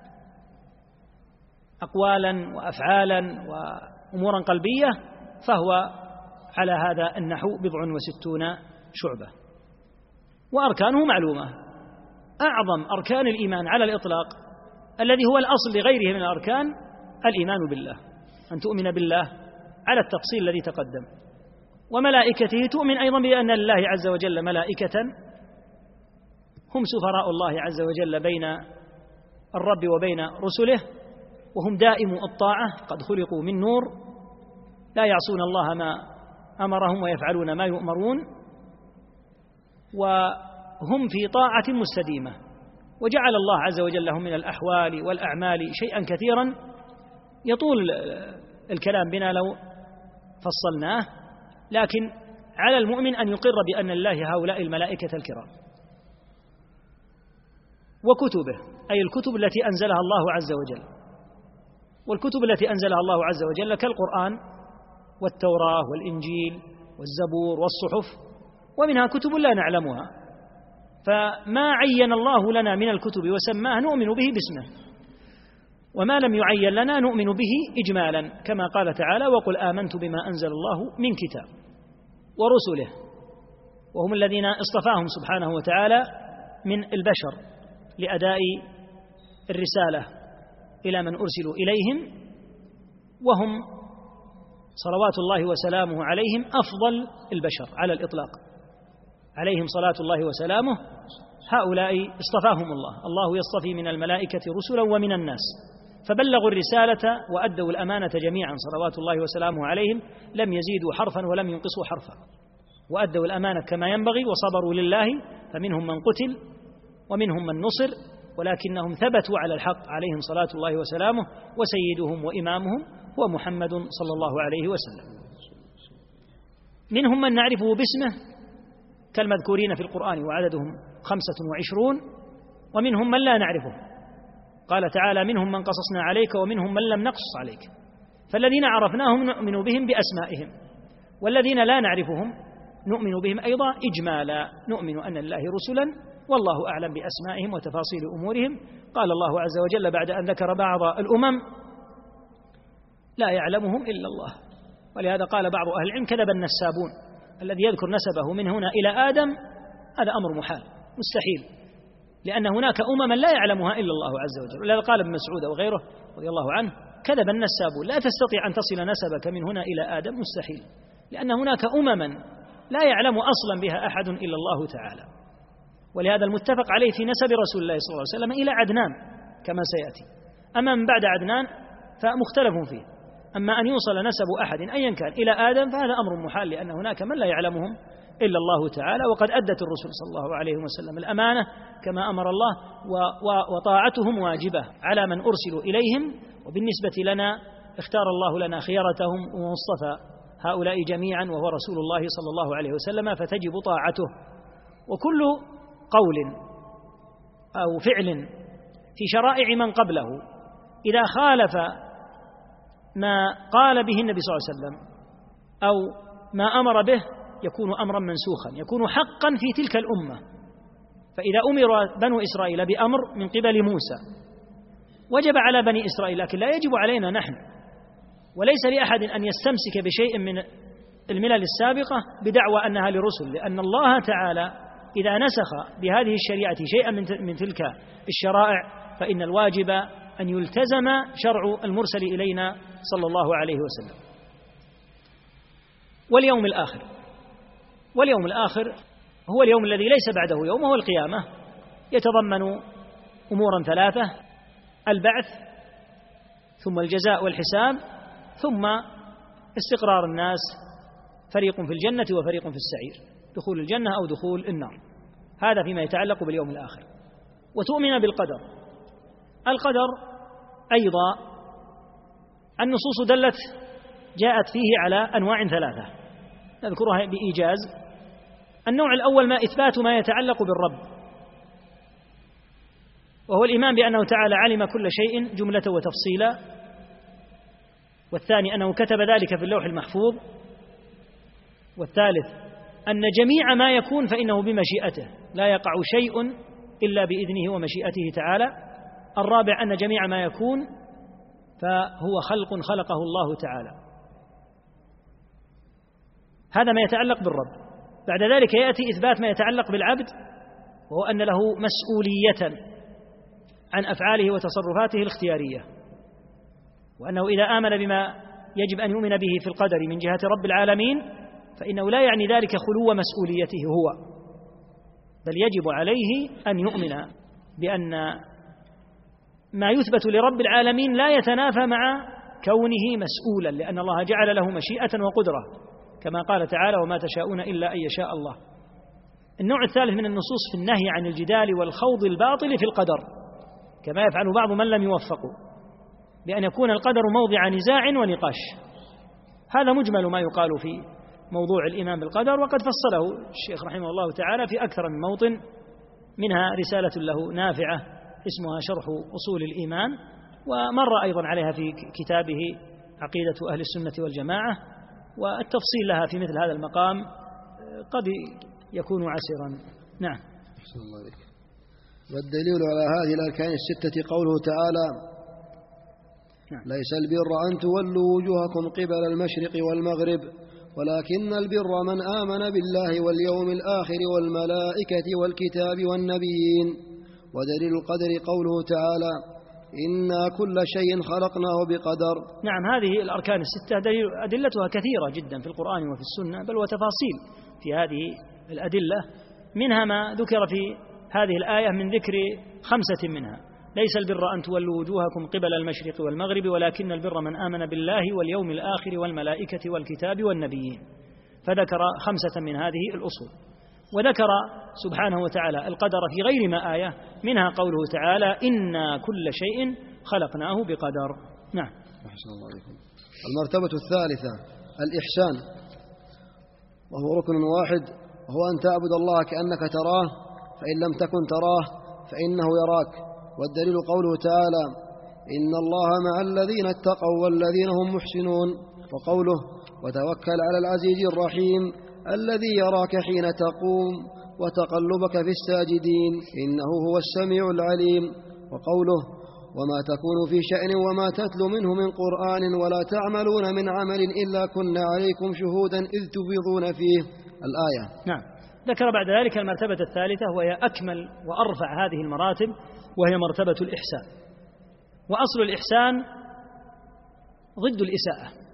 أقوالا وأفعالا وأمورا قلبية، فهو على هذا النحو بضع وستون شعبة، وأركانه معلومة. أعظم أركان الإيمان على الإطلاق الذي هو الأصل لغيره من الأركان الإيمان بالله، أن تؤمن بالله على التفصيل الذي تقدم، وملائكته تؤمن أيضا بأن لله عز وجل ملائكة هم سفراء الله عز وجل بين الرب وبين رسله، وهم دائم الطاعة، قد خلقوا من نور لا يعصون الله ما أمرهم ويفعلون ما يؤمرون، وهم في طاعة مستديمة. وجعل الله عز وجل لهم من الأحوال والأعمال شيئا كثيرا يطول الكلام بنا لو فصلناه، لكن على المؤمن أن يقر بأن الله هؤلاء الملائكة الكرام، وكتبه أي الكتب التي أنزلها الله عز وجل، والكتب التي أنزلها الله عز وجل كالقرآن والتوراة والإنجيل والزبور والصحف، ومنها كتب لا نعلمها، فما عين الله لنا من الكتب وسماه نؤمن به باسمه، وما لم يعين لنا نؤمن به إجمالا، كما قال تعالى: وقل آمنت بما أنزل الله من كتاب، ورسله، وهم الذين اصطفاهم سبحانه وتعالى من البشر لأداء الرسالة إلى من أرسلوا إليهم، وهم صلوات الله وسلامه عليهم أفضل البشر على الإطلاق، عليهم صلاة الله وسلامه. هؤلاء اصطفاهم الله، الله يصطفي من الملائكة رسلا ومن الناس، فبلغوا الرسالة وأدوا الأمانة جميعا صلوات الله وسلامه عليهم، لم يزيدوا حرفا ولم ينقصوا حرفا، وأدوا الأمانة كما ينبغي وصبروا لله، فمنهم من قتل ومنهم من نصر، ولكنهم ثبتوا على الحق عليهم صلاة الله وسلامه، وسيدهم وإمامهم هو محمد صلى الله عليه وسلم. منهم من نعرفه باسمه كالمذكورين في القرآن وعددهم خمسة وعشرون، ومنهم من لا نعرفه، قال تعالى: منهم من قصصنا عليك ومنهم من لم نقصص عليك. فالذين عرفناهم نؤمن بهم بأسمائهم، والذين لا نعرفهم نؤمن بهم أيضا إجمالا، نؤمن أن لله رسلا والله أعلم بأسمائهم وتفاصيل أمورهم. قال الله عز وجل بعد أن ذكر بعض الأمم: لا يعلمهم إلا الله. ولهذا قال بعض أهل العلم: كذب النسابون، الذي يذكر نسبه من هنا إلى آدم هذا أمر محال مستحيل، لأن هناك أمما لا يعلمها إلا الله عز وجل. ولهذا قال ابن مسعود وغيره رضي الله عنه: كذب النسابون، لا تستطيع أن تصل نسبك من هنا إلى آدم، مستحيل، لأن هناك أمما لا يعلم أصلا بها أحد إلا الله تعالى. ولهذا المتفق عليه في نسب رسول الله صلى الله عليه وسلم إلى عدنان كما سيأتي، أما من بعد عدنان فمختلف فيه. أما أن يوصل نسب أحد أيا كان إلى آدم فهذا أمر محال، لأن هناك من لا يعلمهم إلا الله تعالى، وقد أدت الرسل صلى الله عليه وسلم الأمانة كما أمر الله، وطاعتهم واجبة على من أرسلوا إليهم. وبالنسبة لنا اختار الله لنا خيرتهم ومصطفى هؤلاء جميعا وهو رسول الله صلى الله عليه وسلم، فتجب طاعته. وكل قول أو فعل في شرائع من قبله إذا خالف ما قال به النبي صلى الله عليه وسلم أو ما أمر به يكون أمرا منسوخا، يكون حقا في تلك الأمة. فإذا أمر بنو إسرائيل بأمر من قبل موسى وجب على بني إسرائيل، لكن لا يجب علينا نحن، وليس لأحد أن يستمسك بشيء من الملل السابقة بدعوى أنها لرسل، لأن الله تعالى إذا نسخ بهذه الشريعة شيئا من تلك الشرائع فإن الواجب أن يلتزم شرع المرسل إلينا صلى الله عليه وسلم. واليوم الآخر، واليوم الآخر هو اليوم الذي ليس بعده يوم، وهو القيامة، يتضمن أمورا ثلاثة: البعث، ثم الجزاء والحساب، ثم استقرار الناس، فريق في الجنة وفريق في السعير، دخول الجنة أو دخول النار. هذا فيما يتعلق باليوم الآخر. وتؤمن بالقدر. القدر أيضا النصوص دلت جاءت فيه على أنواع ثلاثة نذكرها بإيجاز. النوع الأول ما إثبات ما يتعلق بالرب، وهو الإيمان بأنه تعالى علم كل شيء جملة وتفصيلا. والثاني أنه كتب ذلك في اللوح المحفوظ. والثالث أن جميع ما يكون فإنه بمشيئته، لا يقع شيء إلا بإذنه ومشيئته تعالى. الرابع أن جميع ما يكون فهو خلق خلقه الله تعالى. هذا ما يتعلق بالرب. بعد ذلك يأتي إثبات ما يتعلق بالعبد، وهو أن له مسؤولية عن أفعاله وتصرفاته الاختيارية، وأنه إذا آمن بما يجب أن يؤمن به في القدر من جهة رب العالمين فإنه لا يعني ذلك خلو مسؤوليته هو، بل يجب عليه أن يؤمن بأن ما يثبت لرب العالمين لا يتنافى مع كونه مسؤولا، لأن الله جعل له مشيئة وقدرة كما قال تعالى: وما تشاءون إلا أن يشاء الله. النوع الثالث من النصوص في النهي عن الجدال والخوض الباطل في القدر، كما يفعل بعض من لم يوفقوا، بأن يكون القدر موضع نزاع ونقاش. هذا مجمل ما يقال في موضوع الإيمان بالقدر، وقد فصله الشيخ رحمه الله تعالى في أكثر من موطن، منها رسالة له نافعة اسمها شرح أصول الإيمان، ومر أيضا عليها في كتابه عقيدة أهل السنة والجماعة، والتفصيل لها في مثل هذا المقام قد يكون عسرا. نعم. أحسن الله عليك. والدليل على هذه الأركان الستة قوله تعالى: نعم. ليس البر أن تولوا وجوهكم قبل المشرق والمغرب ولكن البر من آمن بالله واليوم الآخر والملائكة والكتاب والنبيين. ودليل القدر قوله تعالى: إنا كل شيء خلقناه بقدر. نعم، هذه الأركان الستة دليل أدلتها كثيرة جدا في القرآن وفي السنة، بل وتفاصيل في هذه الأدلة، منها ما ذكر في هذه الآية من ذكر خمسة منها: ليس البر أن تولوا وجوهكم قبل المشرق والمغرب ولكن البر من آمن بالله واليوم الآخر والملائكة والكتاب والنبيين، فذكر خمسة من هذه الأصول. وذكر سبحانه وتعالى القدر في غير ما آية، منها قوله تعالى: إنا كل شيء خلقناه بقدر. نعم. أحسن الله عليكم. المرتبة الثالثة الإحسان، وهو ركن واحد، وهو أن تعبد الله كأنك تراه، فإن لم تكن تراه فإنه يراك. والدليل قوله تعالى: إن الله مع الذين اتقوا والذين هم محسنون. وقوله: وتوكل على العزيز الرحيم الذي يراك حين تقوم وتقلبك في الساجدين إنه هو السميع العليم. وقوله: وما تكون في شأن وما تتلو منه من قرآن ولا تعملون من عمل إلا كنا عليكم شهودا إذ تفيضون فيه. الآية. نعم. ذكر بعد ذلك المرتبة الثالثة، وهي أكمل وأرفع هذه المراتب، وهي مرتبة الإحسان. وأصل الإحسان ضد الإساءة،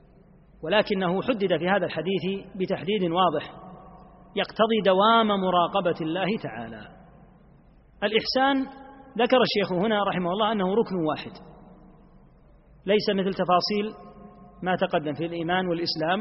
ولكنه حدد في هذا الحديث بتحديد واضح يقتضي دوام مراقبة الله تعالى. الإحسان ذكر الشيخ هنا رحمه الله أنه ركن واحد، ليس مثل تفاصيل ما تقدم في الإيمان والإسلام،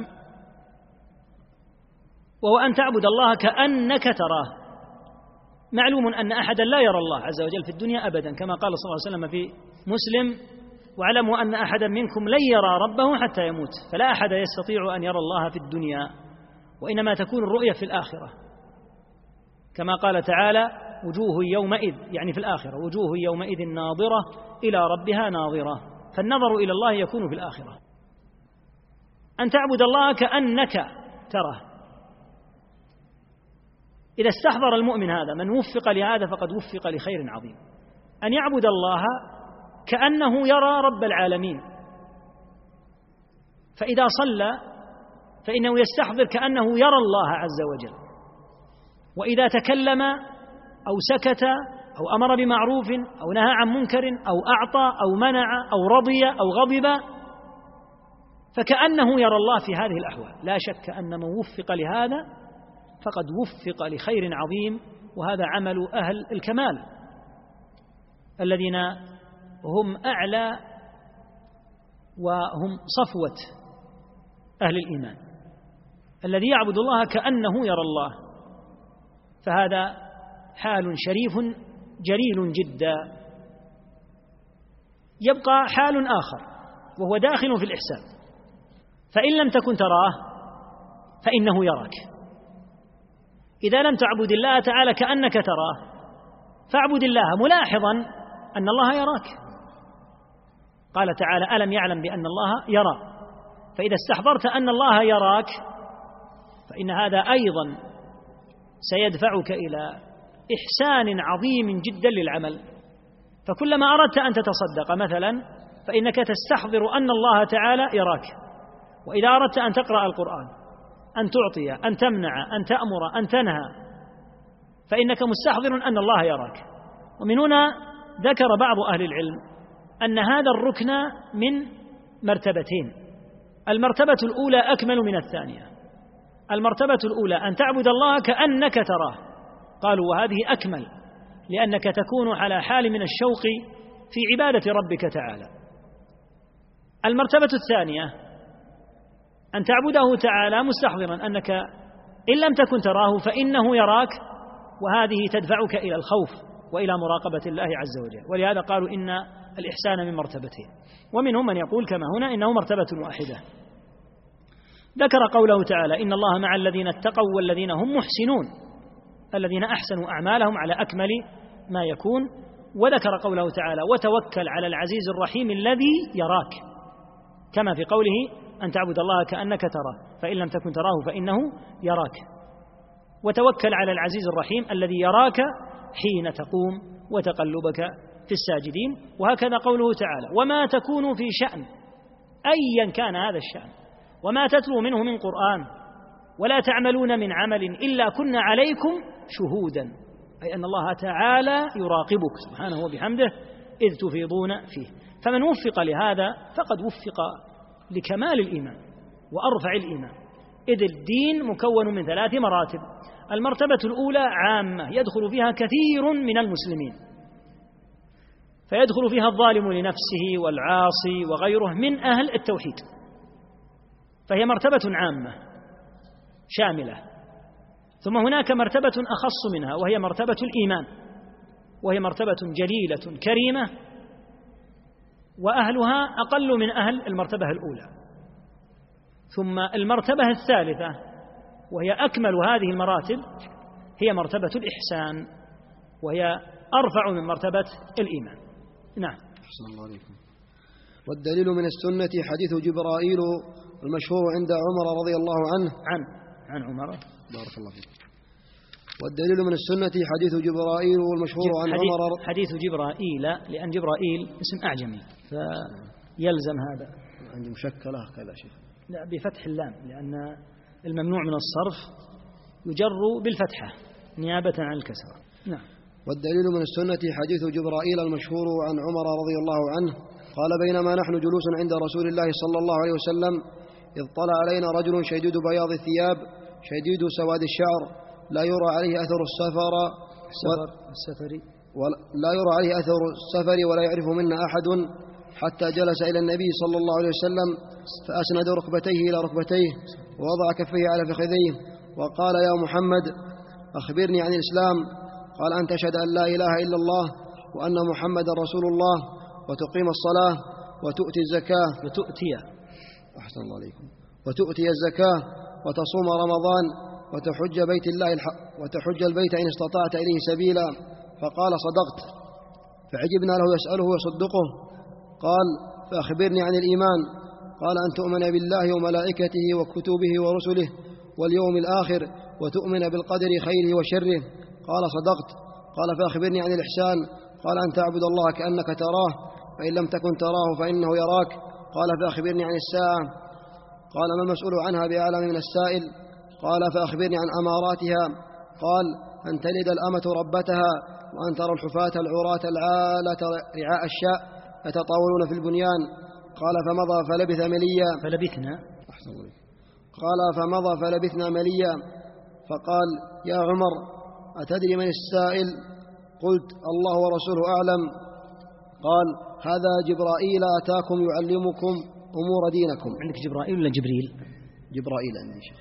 وهو أن تعبد الله كأنك تراه. معلوم أن أحدا لا يرى الله عز وجل في الدنيا أبدا، كما قال صلى الله عليه وسلم في مسلم: واعلموا أن أحدا منكم لن يرى ربه حتى يموت. فلا أحد يستطيع أن يرى الله في الدنيا، وإنما تكون الرؤية في الآخرة، كما قال تعالى: وجوه يومئذ، يعني في الآخرة، وجوه يومئذ ناظرة إلى ربها ناظرة. فالنظر إلى الله يكون في الآخرة. أن تعبد الله كأنك تراه. إذا استحضر المؤمن هذا، من وفق لهذا فقد وفق لخير عظيم، أن يعبد الله كأنه يرى رب العالمين. فإذا صلى فإنه يستحضر كأنه يرى الله عز وجل، وإذا تكلم أو سكت أو أمر بمعروف أو نهى عن منكر أو أعطى أو منع أو رضي أو غضب فكأنه يرى الله في هذه الأحوال. لا شك أن من وفق لهذا فقد وفق لخير عظيم، وهذا عمل أهل الكمال الذين هم أعلى وهم صفوة أهل الإيمان. الذي يعبد الله كأنه يرى الله، فهذا حال شريف جليل جدا. يبقى حال آخر وهو داخل في الإحسان: فإن لم تكن تراه فإنه يراك. إذا لم تعبد الله تعالى كأنك تراه فاعبد الله ملاحظا أن الله يراك. قال تعالى: ألم يعلم بأن الله يرى. فإذا استحضرت أن الله يراك فإن هذا أيضا سيدفعك إلى إحسان عظيم جدا للعمل. فكلما أردت أن تتصدق مثلا فإنك تستحضر أن الله تعالى يراك، وإذا أردت أن تقرأ القرآن أن تعطي، أن تمنع، أن تأمر، أن تنهى، فإنك مستحضر أن الله يراك. ومن هنا ذكر بعض أهل العلم أن هذا الركن من مرتبتين، المرتبة الأولى أكمل من الثانية. المرتبة الأولى أن تعبد الله كأنك تراه، قالوا وهذه أكمل لأنك تكون على حال من الشوق في عبادة ربك تعالى. المرتبة الثانية أن تعبده تعالى مستحضرا أنك إن لم تكن تراه فإنه يراك، وهذه تدفعك إلى الخوف وإلى مراقبة الله عز وجل. ولهذا قالوا إن الإحسان من مرتبتين، ومنهم من يقول كما هنا إنه مرتبة واحدة. ذكر قوله تعالى إن الله مع الذين اتقوا والذين هم محسنون، الذين أحسنوا أعمالهم على أكمل ما يكون. وذكر قوله تعالى وتوكل على العزيز الرحيم الذي يراك، كما في قوله أن تعبد الله كأنك تراه، فإن لم تكن تراه فإنه يراك. وتوكل على العزيز الرحيم الذي يراك حين تقوم وتقلبك في الساجدين. وهكذا قوله تعالى وما تكون في شأن، أيا كان هذا الشأن، وما تتلو منه من قرآن ولا تعملون من عمل إلا كنا عليكم شهودا، أي أن الله تعالى يراقبك سبحانه وبحمده إذ تفيضون فيه. فمن وفق لهذا فقد وفق لكمال الإيمان وأرفع الإيمان، إذ الدين مكون من ثلاث مراتب. المرتبة الأولى عامة يدخل فيها كثير من المسلمين، فيدخل فيها الظالم لنفسه والعاصي وغيره من أهل التوحيد، فهي مرتبة عامة شاملة. ثم هناك مرتبة أخص منها وهي مرتبة الإيمان، وهي مرتبة جليلة كريمة، وأهلها أقل من أهل المرتبة الأولى. ثم المرتبة الثالثة وهي أكمل هذه المراتب هي مرتبة الإحسان، وهي أرفع من مرتبة الإيمان. نعم. أحسن الله عليكم. والدليل من السنة حديث جبرائيل المشهور عند عمر رضي الله عنه عن عن عمر بارك الله فيك. والدليل من السنة حديث جبرائيل المشهور عن حديث عمر. حديث جبرائيل لأن جبرائيل اسم أعجمي فيلزم هذا. عندي مشكلة كذا شيء. لا بفتح اللام، لأن الممنوع من الصرف يجر بالفتحة نيابة عن الكسرة. نعم. والدليل من السنة حديث جبرائيل المشهور عن عمر رضي الله عنه قال بينما نحن جلوس عند رسول الله صلى الله عليه وسلم إذ طلع علينا رجل شديد بياض الثياب شديد سواد الشعر لا يرى عليه أثر السفر السفر لا يرى عليه أثر السفر ولا يعرف منا أحد، حتى جلس إلى النبي صلى الله عليه وسلم فأسند ركبتيه إلى ركبتيه ووضع كفيه على فخذيه وقال يا محمد أخبرني عن الإسلام. قال أن تشهد أن لا إله إلا الله وأن محمد رسول الله وتقيم الصلاة وتؤتي الزكاة وتؤتي أحسن الله عليكم وتؤتي الزكاة وتصوم رمضان وتحج بيت الله الحق وتحج البيت إن استطعت إليه سبيلا. فقال صدقت. فعجبنا له يسأله ويصدقه. قال فأخبرني عن الإيمان. قال أن تؤمن بالله وملائكته وكتبه ورسله واليوم الآخر وتؤمن بالقدر خيره وشره. قال صدقت. قال فأخبرني عن الإحسان. قال أن تعبد الله كأنك تراه فإن لم تكن تراه فإنه يراك. قال فأخبرني عن الساعة. قال ما المسؤول عنها بأعلم من السائل. قال فأخبرني عن أماراتها. قال أن تلد الأمة ربتها وأن ترى الحفاة العراة العالة رعاء الشاء يتطاولون في البنيان. قال فمضى فلبث مليا فلبثنا أحسن الله. قال فمضى فلبثنا مليا. فقال يا عمر أتدري من السائل؟ قلت الله ورسوله أعلم. قال هذا جبرائيل أتاكم يعلمكم أمور دينكم. عندك جبرائيل ولا جبريل؟ جبرائيل عندي شيخ.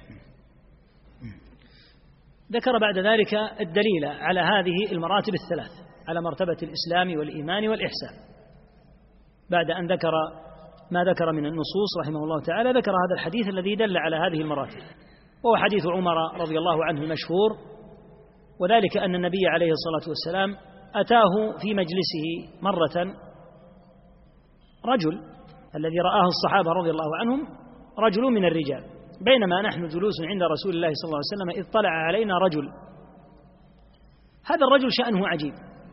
ذكر بعد ذلك الدليل على هذه المراتب الثلاث، على مرتبة الإسلام والإيمان والإحسان. بعد أن ذكر ما ذكر من النصوص رحمه الله تعالى ذكر هذا الحديث الذي دل على هذه المراتب، وهو حديث عمر رضي الله عنه المشهور، وذلك أن النبي عليه الصلاة والسلام أتاه في مجلسه مرة رجل الذي رآه الصحابة رضي الله عنهم رجل من الرجال، بينما نحن جلوس عند رسول الله صلى الله عليه وسلم إذ طلع علينا رجل. هذا الرجل شأنه عجيب،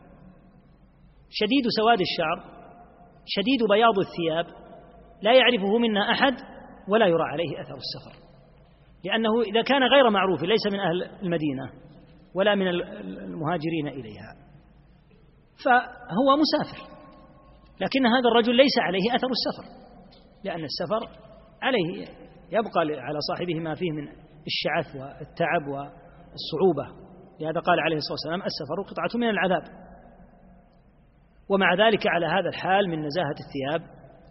شديد سواد الشعر شديد بياض الثياب لا يعرفه منا أحد ولا يرى عليه أثر السفر، لأنه إذا كان غير معروف ليس من أهل المدينة ولا من المهاجرين إليها فهو مسافر، لكن هذا الرجل ليس عليه أثر السفر، لأن السفر عليه يبقى على صاحبه ما فيه من الشعث والتعب والصعوبة، لهذا قال عليه الصلاة والسلام السفر قطعة من العذاب. ومع ذلك على هذا الحال من نزاهة الثياب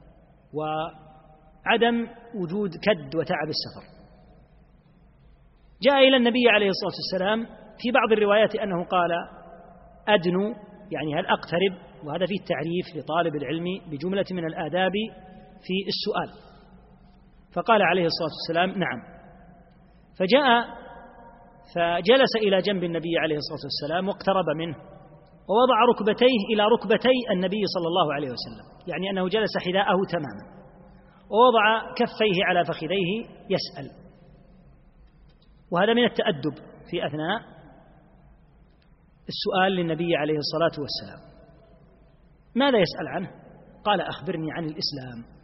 وعدم وجود كد وتعب السفر، جاء إلى النبي عليه الصلاة والسلام في بعض الروايات أنه قال أدنو، يعني هل أقترب، وهذا فيه التعريف لطالب العلم بجملة من الآداب في السؤال، فقال عليه الصلاة والسلام نعم. فجاء فجلس إلى جنب النبي عليه الصلاة والسلام واقترب منه ووضع ركبتيه إلى ركبتي النبي صلى الله عليه وسلم، يعني أنه جلس حذاءه تماما، ووضع كفيه على فخذيه يسأل. وهذا من التأدب في أثناء السؤال للنبي عليه الصلاة والسلام. ماذا يسأل عنه؟ قال أخبرني عن الإسلام.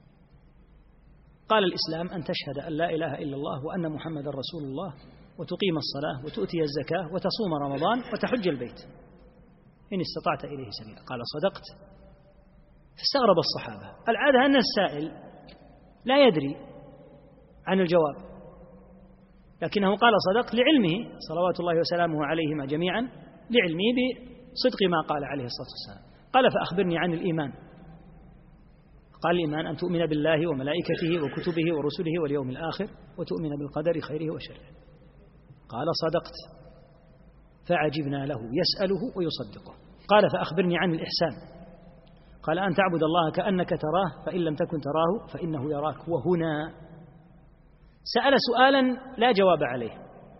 قال الإسلام أن تشهد أن لا إله إلا الله وأن محمد رسول الله وتقيم الصلاة وتؤتي الزكاة وتصوم رمضان وتحج البيت إن استطعت إليه سبيلا. قال صدقت. فاستغرب الصحابة. العادة أن السائل لا يدري عن الجواب، لكنه قال صدقت لعلمه صلوات الله وسلامه عليهما جميعا، لعلمه بصدق ما قال عليه الصلاة والسلام. قال فأخبرني عن الإيمان. قال الإيمان أن تؤمن بالله وملائكته وكتبه ورسله واليوم الآخر وتؤمن بالقدر خيره وشره. قال صدقت. فعجبنا له يسأله ويصدقه. قال فأخبرني عن الإحسان. قال أن تعبد الله كأنك تراه فإن لم تكن تراه فإنه يراك. وهنا سأل سؤالا لا جواب عليه،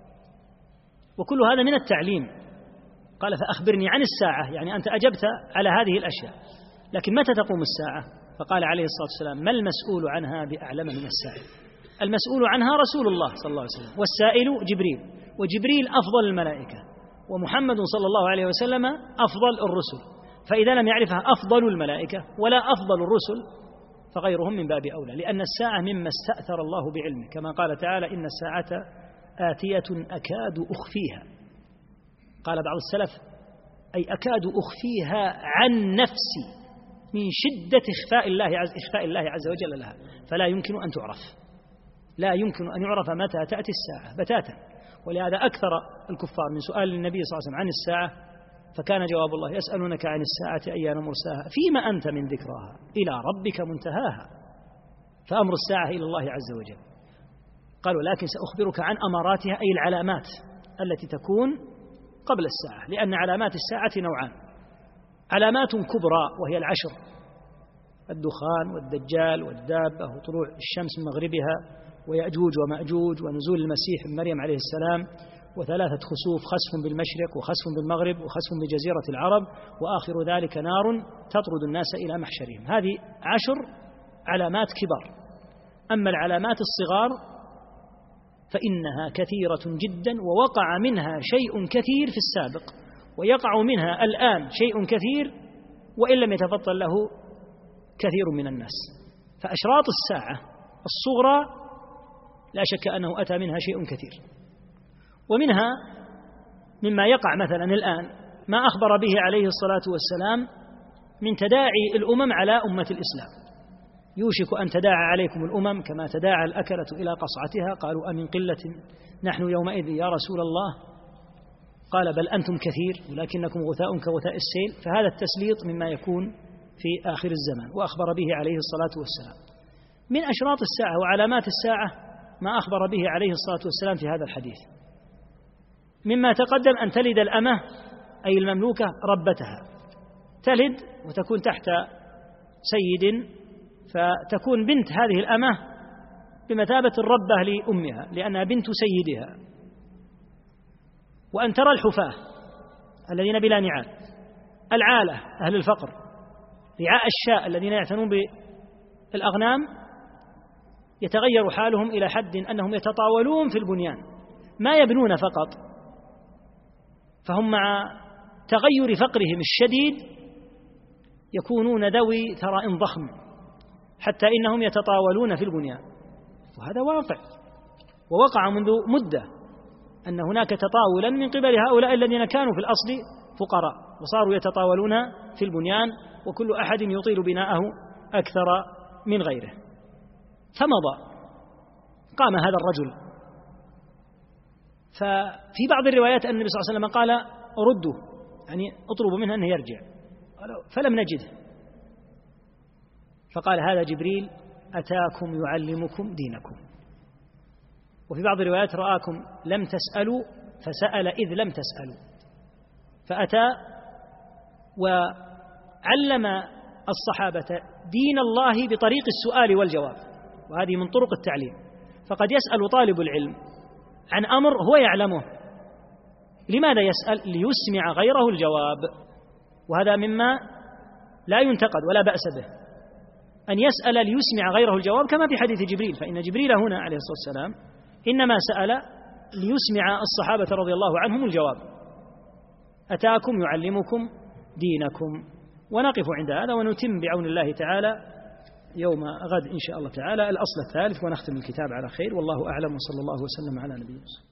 وكل هذا من التعليم. قال فأخبرني عن الساعة، يعني أنت أجبت على هذه الأشياء، لكن متى تقوم الساعة؟ فقال عليه الصلاة والسلام ما المسؤول عنها بأعلم من السائل. المسؤول عنها رسول الله صلى الله عليه وسلم، والسائل جبريل، وجبريل أفضل الملائكة، ومحمد صلى الله عليه وسلم أفضل الرسل. فإذا لم يعرفها أفضل الملائكة ولا أفضل الرسل فغيرهم من باب أولى، لأن الساعة مما استأثر الله بعلمه، كما قال تعالى إن الساعة آتية أكاد أخفيها. قال بعض السلف أي أكاد أخفيها عن نفسي من شدة إخفاء الله عز, إخفاء الله عز وجل لها، فلا يمكن أن تعرف، لا يمكن أن يعرف متى تأتي الساعة بتاتا. ولهذا أكثر الكفار من سؤال النبي صلى الله عليه وسلم عن الساعة، فكان جواب الله يسألونك عن الساعة أيان مرساها فيما أنت من ذكراها إلى ربك منتهاها، فأمر الساعة إلى الله عز وجل. قالوا لكن سأخبرك عن أماراتها، أي العلامات التي تكون قبل الساعة، لأن علامات الساعة نوعان: علامات كبرى وهي العشر، الدخان والدجال والدابة وطلوع الشمس من مغربها ويأجوج ومأجوج ونزول المسيح ابن مريم عليه السلام وثلاثة خسوف، خسف بالمشرق وخسف بالمغرب وخسف بجزيرة العرب، وآخر ذلك نار تطرد الناس إلى محشرهم. هذه عشر علامات كبار. أما العلامات الصغار فإنها كثيرة جدا، ووقع منها شيء كثير في السابق، ويقع منها الآن شيء كثير وإن لم يتفضل له كثير من الناس. فأشراط الساعة الصغرى لا شك أنه أتى منها شيء كثير، ومنها مما يقع مثلا الآن ما أخبر به عليه الصلاة والسلام من تداعي الأمم على أمة الإسلام. يوشك أن تداعى عليكم الأمم كما تداعى الأكلة إلى قصعتها، قالوا أمن قلة نحن يومئذ يا رسول الله؟ قال بل أنتم كثير ولكنكم غثاء كغثاء السيل. فهذا التسليط مما يكون في آخر الزمان، وأخبر به عليه الصلاة والسلام. من أشراط الساعة وعلامات الساعة ما أخبر به عليه الصلاة والسلام في هذا الحديث. مما تقدم أن تلد الأمة أي المملوكة ربتها، تلد وتكون تحت سيد، فتكون بنت هذه الأمة بمثابة الربة لأمها لأنها بنت سيدها. وأن ترى الحفاة الذين بلا نعال، العالة أهل الفقر، رعاء الشاء الذين يعتنون بالأغنام، يتغير حالهم إلى حد أنهم يتطاولون في البنيان، ما يبنون فقط، فهم مع تغير فقرهم الشديد يكونون ذوي ثراء ضخم، حتى إنهم يتطاولون في البنيان. وهذا واقع، ووقع منذ مدة أن هناك تطاولا من قبل هؤلاء الذين كانوا في الأصل فقراء وصاروا يتطاولون في البنيان، وكل أحد يطيل بناءه أكثر من غيره. فمضى، قام هذا الرجل، ففي بعض الروايات أن النبي صلى الله عليه وسلم قال ردوا، يعني اطلبوا منه أنه يرجع، فلم نجده، فقال هذا جبريل أتاكم يعلمكم دينكم. وفي بعض الروايات رآكم لم تسألوا فسأل إذ لم تسألوا، فأتى وعلم الصحابة دين الله بطريق السؤال والجواب، وهذه من طرق التعليم. فقد يسأل طالب العلم عن أمر هو يعلمه، لماذا يسأل؟ ليسمع غيره الجواب، وهذا مما لا ينتقد ولا بأس به، أن يسأل ليسمع غيره الجواب، كما في حديث جبريل، فإن جبريل هنا عليه الصلاة والسلام إنما سأل ليسمع الصحابة رضي الله عنهم الجواب، أتاكم يعلمكم دينكم. ونقف عند هذا ونتم بعون الله تعالى يوم غد إن شاء الله تعالى الأصل الثالث، ونختم الكتاب على خير، والله أعلم، وصلى الله وسلم على نبينا.